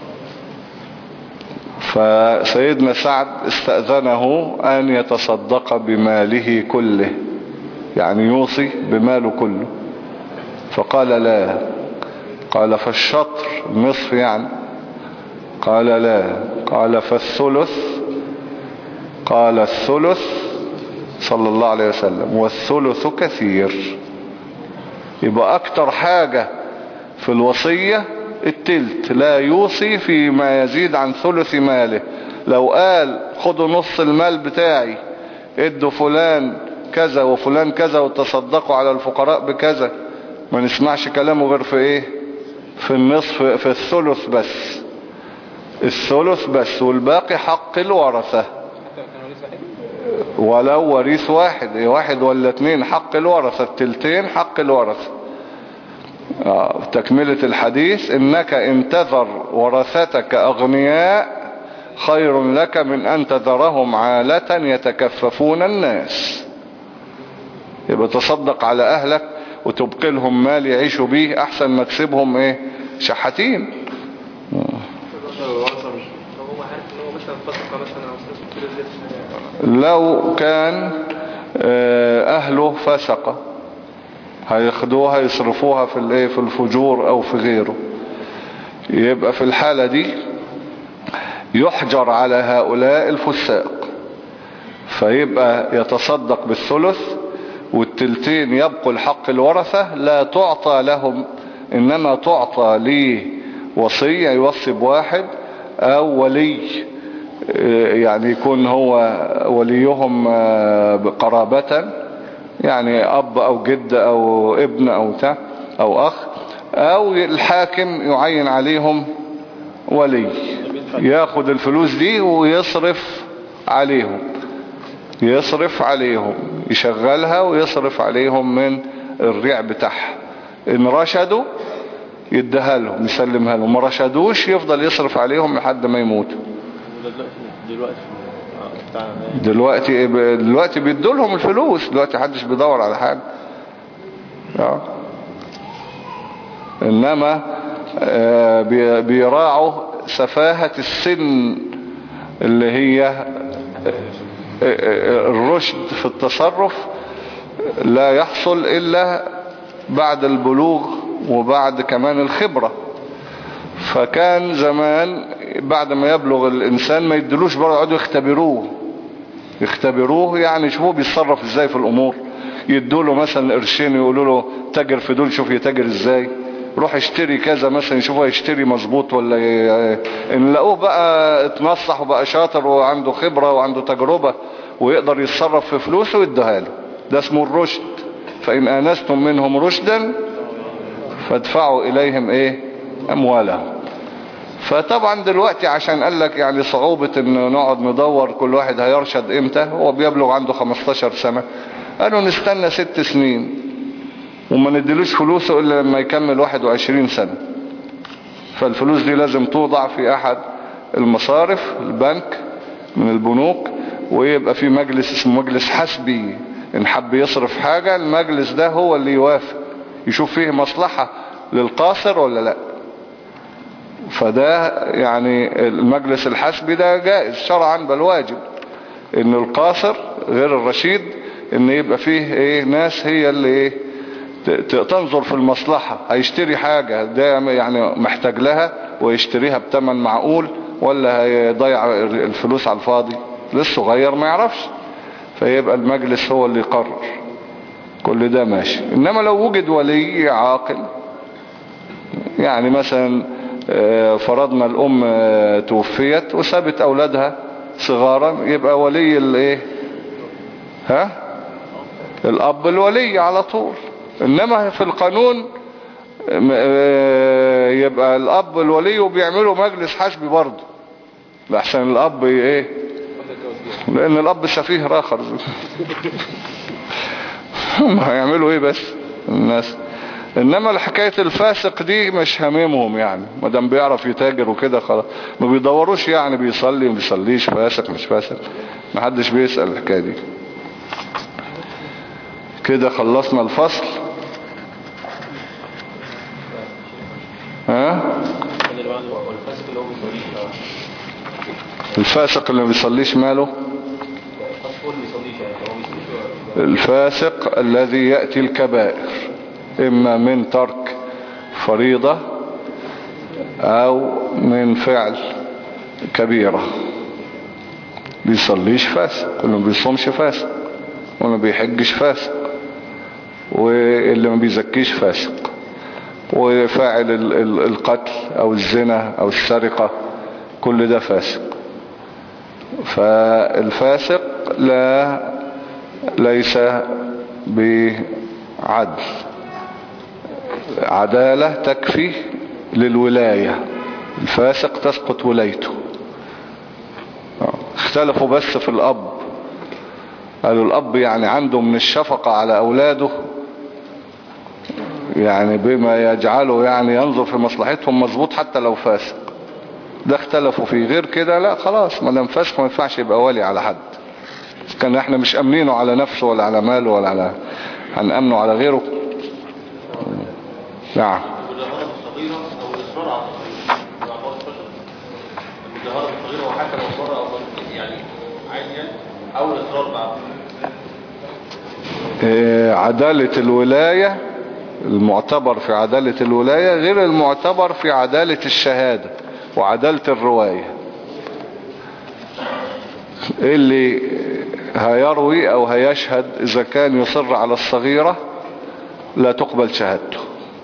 فسيدنا سعد استأذنه أن يتصدق بماله كله، يعني يوصي بماله كله، فقال لا. قال فالشطر نصف يعني؟ قال لا. قال فالثلث؟ قال الثلث صلى الله عليه وسلم، والثلث كثير. يبقى أكتر حاجة في الوصية التلت، لا يوصي فيما يزيد عن ثلث ماله. لو قال خدوا نص المال بتاعي ادوا فلان كذا وفلان كذا وتصدقوا على الفقراء بكذا، ما نسمعش كلامه غير في ايه؟ في النصف، في الثلث بس، الثلث بس، والباقي حق الورثة. ولو وريث واحد، واحد ولا اتنين، حق الورثة، التلتين حق الورثة. آه تكملة الحديث: إنك إن تذر ورثتك أغنياء خير لك من أن تذرهم عالة يتكففون الناس. يبقى تصدق على أهلك وتبقي لهم مال يعيشوا بيه أحسن ما تسيبهم إيه؟ شحاتين. لو كان أهله فسقة هياخدوها يصرفوها في الايه، في الفجور او في غيره، يبقى في الحالة دي يحجر على هؤلاء الفساق، فيبقى يتصدق بالثلث، والتلتين يبقوا الحق الورثة، لا تعطى لهم، انما تعطى لوصي يوصي بواحد او ولي، يعني يكون هو وليهم قرابة، يعني اب او جد او ابن او تا او اخ، او الحاكم يعين عليهم ولي ياخد الفلوس دي ويصرف عليهم، يصرف عليهم، يشغلها ويصرف عليهم من الريع بتاعها. ان رشدوا يديها لهم يسلمها لهم، ما رشدوش يفضل يصرف عليهم لحد ما يموتوا. دلوقتي دلوقتي بيدوا لهم الفلوس، دلوقتي محدش بيدور على حاجة. انما بيراعوا سفاهة السن اللي هي الرشد في التصرف، لا يحصل الا بعد البلوغ وبعد كمان الخبرة. فكان زمان بعد ما يبلغ الانسان ما يدلوش بره، يقعدوا يختبروه يختبروه يعني يشوفوه بيتصرف ازاي في الامور، يدوله مثلا قرشين يقولوا له تاجر في دول، شوف يتاجر ازاي، روح اشتري كذا مثلا، يشوفوا يشتري مظبوط ولا ي... ان لقوه بقى اتنصح وبقى شاطر وعنده خبرة وعنده تجربة ويقدر يتصرف في فلوسه ويديها له. ده اسمه الرشد. فإن آنستم منهم رشدا فادفعوا إليهم ايه؟ أموالهم. فطبعا دلوقتي عشان قال لك يعني صعوبة ان نقعد ندور كل واحد هيرشد امتى، هو بيبلغ عنده خمستاشر سنة، قالوا نستنى ست سنين وما نديلوش فلوسه الا لما يكمل واحد وعشرين سنة. فالفلوس دي لازم توضع في احد المصارف، البنك من البنوك، ويبقى في مجلس اسمه مجلس حسبي، ان حب يصرف حاجة المجلس ده هو اللي يوافق، يشوف فيه مصلحة للقاصر ولا لا. فده يعني المجلس الحسبي ده جائز شرعا بل واجب، ان القاصر غير الرشيد ان يبقى فيه ايه ناس هي اللي ايه تنظر في المصلحة، هيشتري حاجة ده يعني محتاج لها ويشتريها بتمن معقول ولا هيضيع الفلوس على الفاضي، للصغير ما يعرفش، فيبقى المجلس هو اللي يقرر. كل ده ماشي. انما لو وجد ولي عاقل، يعني مثلا فرضنا الام توفيت وسابت اولادها صغارا، يبقى ولي الايه ها الاب الولي على طول. انما في القانون يبقى الاب الولي وبيعملوا مجلس حسبي برضه لحسن الاب ايه، لان الاب سفيه راخر. هم هيعملوا ايه بس الناس. انما الحكاية الفاسق دي مش هممهم يعني، ما دام بيعرف يتاجر وكده خلاص، ما بيدوروش يعني بيصلي ما بيصليش، فاسق مش فاسق، ما حدش بيسأل الحكاية دي. كده خلصنا الفصل. ها والفاسق اللي هو بيصليش الفاسق اللي ما بيصليش ماله؟ الفاسق هو اللي بيصليش يعني هو بيصليش. الفاسق الذي يأتي الكبائر إما من ترك فريضة أو من فعل كبيرة. بيصليش فاسق، واللي ما بيصومش فاسق، واللي ما بيحجش فاسق، واللي ما بيزكيش فاسق، وفاعل القتل أو الزنا أو السرقة كل ده فاسق. فالفاسق لا ليس بعدل، عدالة تكفي للولاية، الفاسق تسقط ولايته. اختلفوا بس في الأب، قالوا الأب يعني عنده من الشفقة على أولاده يعني بما يجعله يعني ينظر في مصلحتهم مظبوط حتى لو فاسق، ده اختلفوا فيه. غير كده لا خلاص، ما دام فاسق ما ينفعش يبقى ولي على حد. كان احنا مش امنينه على نفسه ولا على ماله ولا على هنأمنه على غيره. نعم. المجاهرة بالصغيرة او الاصرار على الصغيرة، المجاهرة بالصغيرة وحتى لو بره او يعني عايز يعني او الاصرار بعد اه عدالة الولاية، المعتبر في عدالة الولاية غير المعتبر في عدالة الشهادة وعدالة الرواية. اللي هيروي او هيشهد اذا كان يصر على الصغيرة لا تقبل شهادته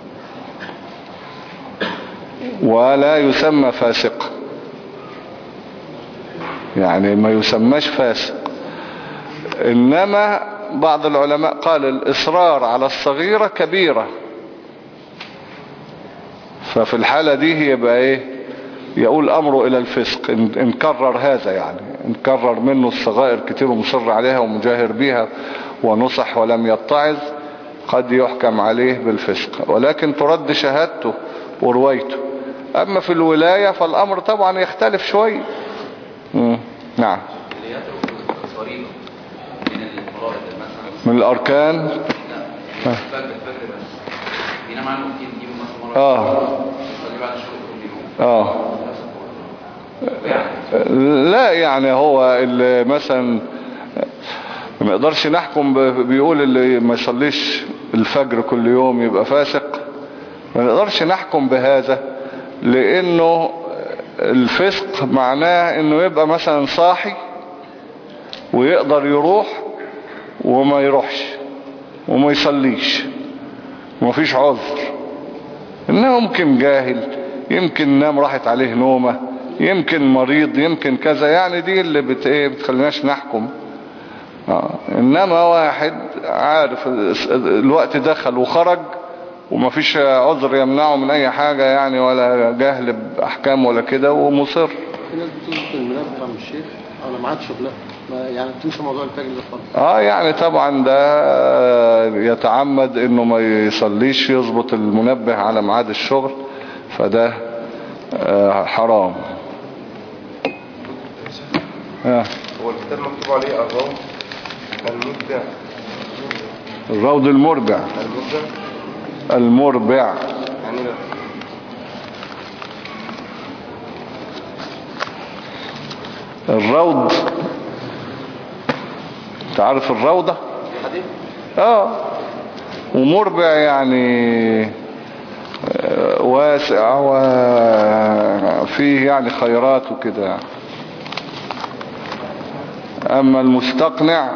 ولا يسمى فاسق، يعني ما يسمىش فاسق. انما بعض العلماء قال الاصرار على الصغيرة كبيرة، ففي الحالة دي يبقى ايه، يقول امره الى الفسق ان كرر هذا، يعني ان كرر منه الصغائر كتير ومصر عليها ومجاهر بها ونصح ولم يتعظ قد يحكم عليه بالفسق، ولكن ترد شهادته وروايته. اما في الولاية فالامر طبعا يختلف شوي. نعم. من الاركان اه اه لا يعني هو اللي مثلا ما يقدرش نحكم بيقول اللي ما يصليش الفجر كل يوم يبقى فاسق، ما نقدرش نحكم بهذا، لانه الفسق معناه انه يبقى مثلا صاحي ويقدر يروح وما يروحش وما يصليش وما فيش عذر. انه ممكن جاهل، يمكن نام راحت عليه نومة، يمكن مريض، يمكن كذا، يعني دي اللي بت ايه بتخليناش نحكم. آه. انما واحد عارف الوقت دخل وخرج وما فيش عذر يمنعه من اي حاجة يعني، ولا جهل باحكام ولا كده، ومصر. في ناس بتظبط المنبه من الشيخ او لما عاد شغلها يعني بتنسى موضوع الفجر ده خالص. اه يعني طبعا ده يتعمد انه ما يصليش يظبط المنبه على ميعاد الشغل، فده آه حرام. آه. هو الكتاب مكتوب عليه الروض المربع. الروض المربع. المربع المربع يعني لا. الروض تعرف الروضة؟ اه ومربع يعني واسع وفيه يعني خيرات وكده. اما المستقنع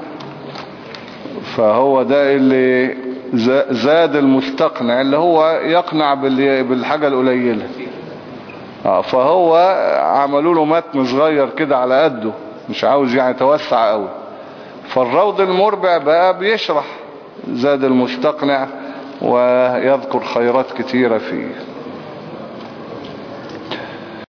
فهو ده اللي زاد المستقنع، اللي هو يقنع بالحاجة القليلة. فهو عملوا له متن صغير كده على قده، مش عاوز يعني توسع قوي. فالروض المربع بقى بيشرح زاد المستقنع ويذكر خيرات كتيرة فيه.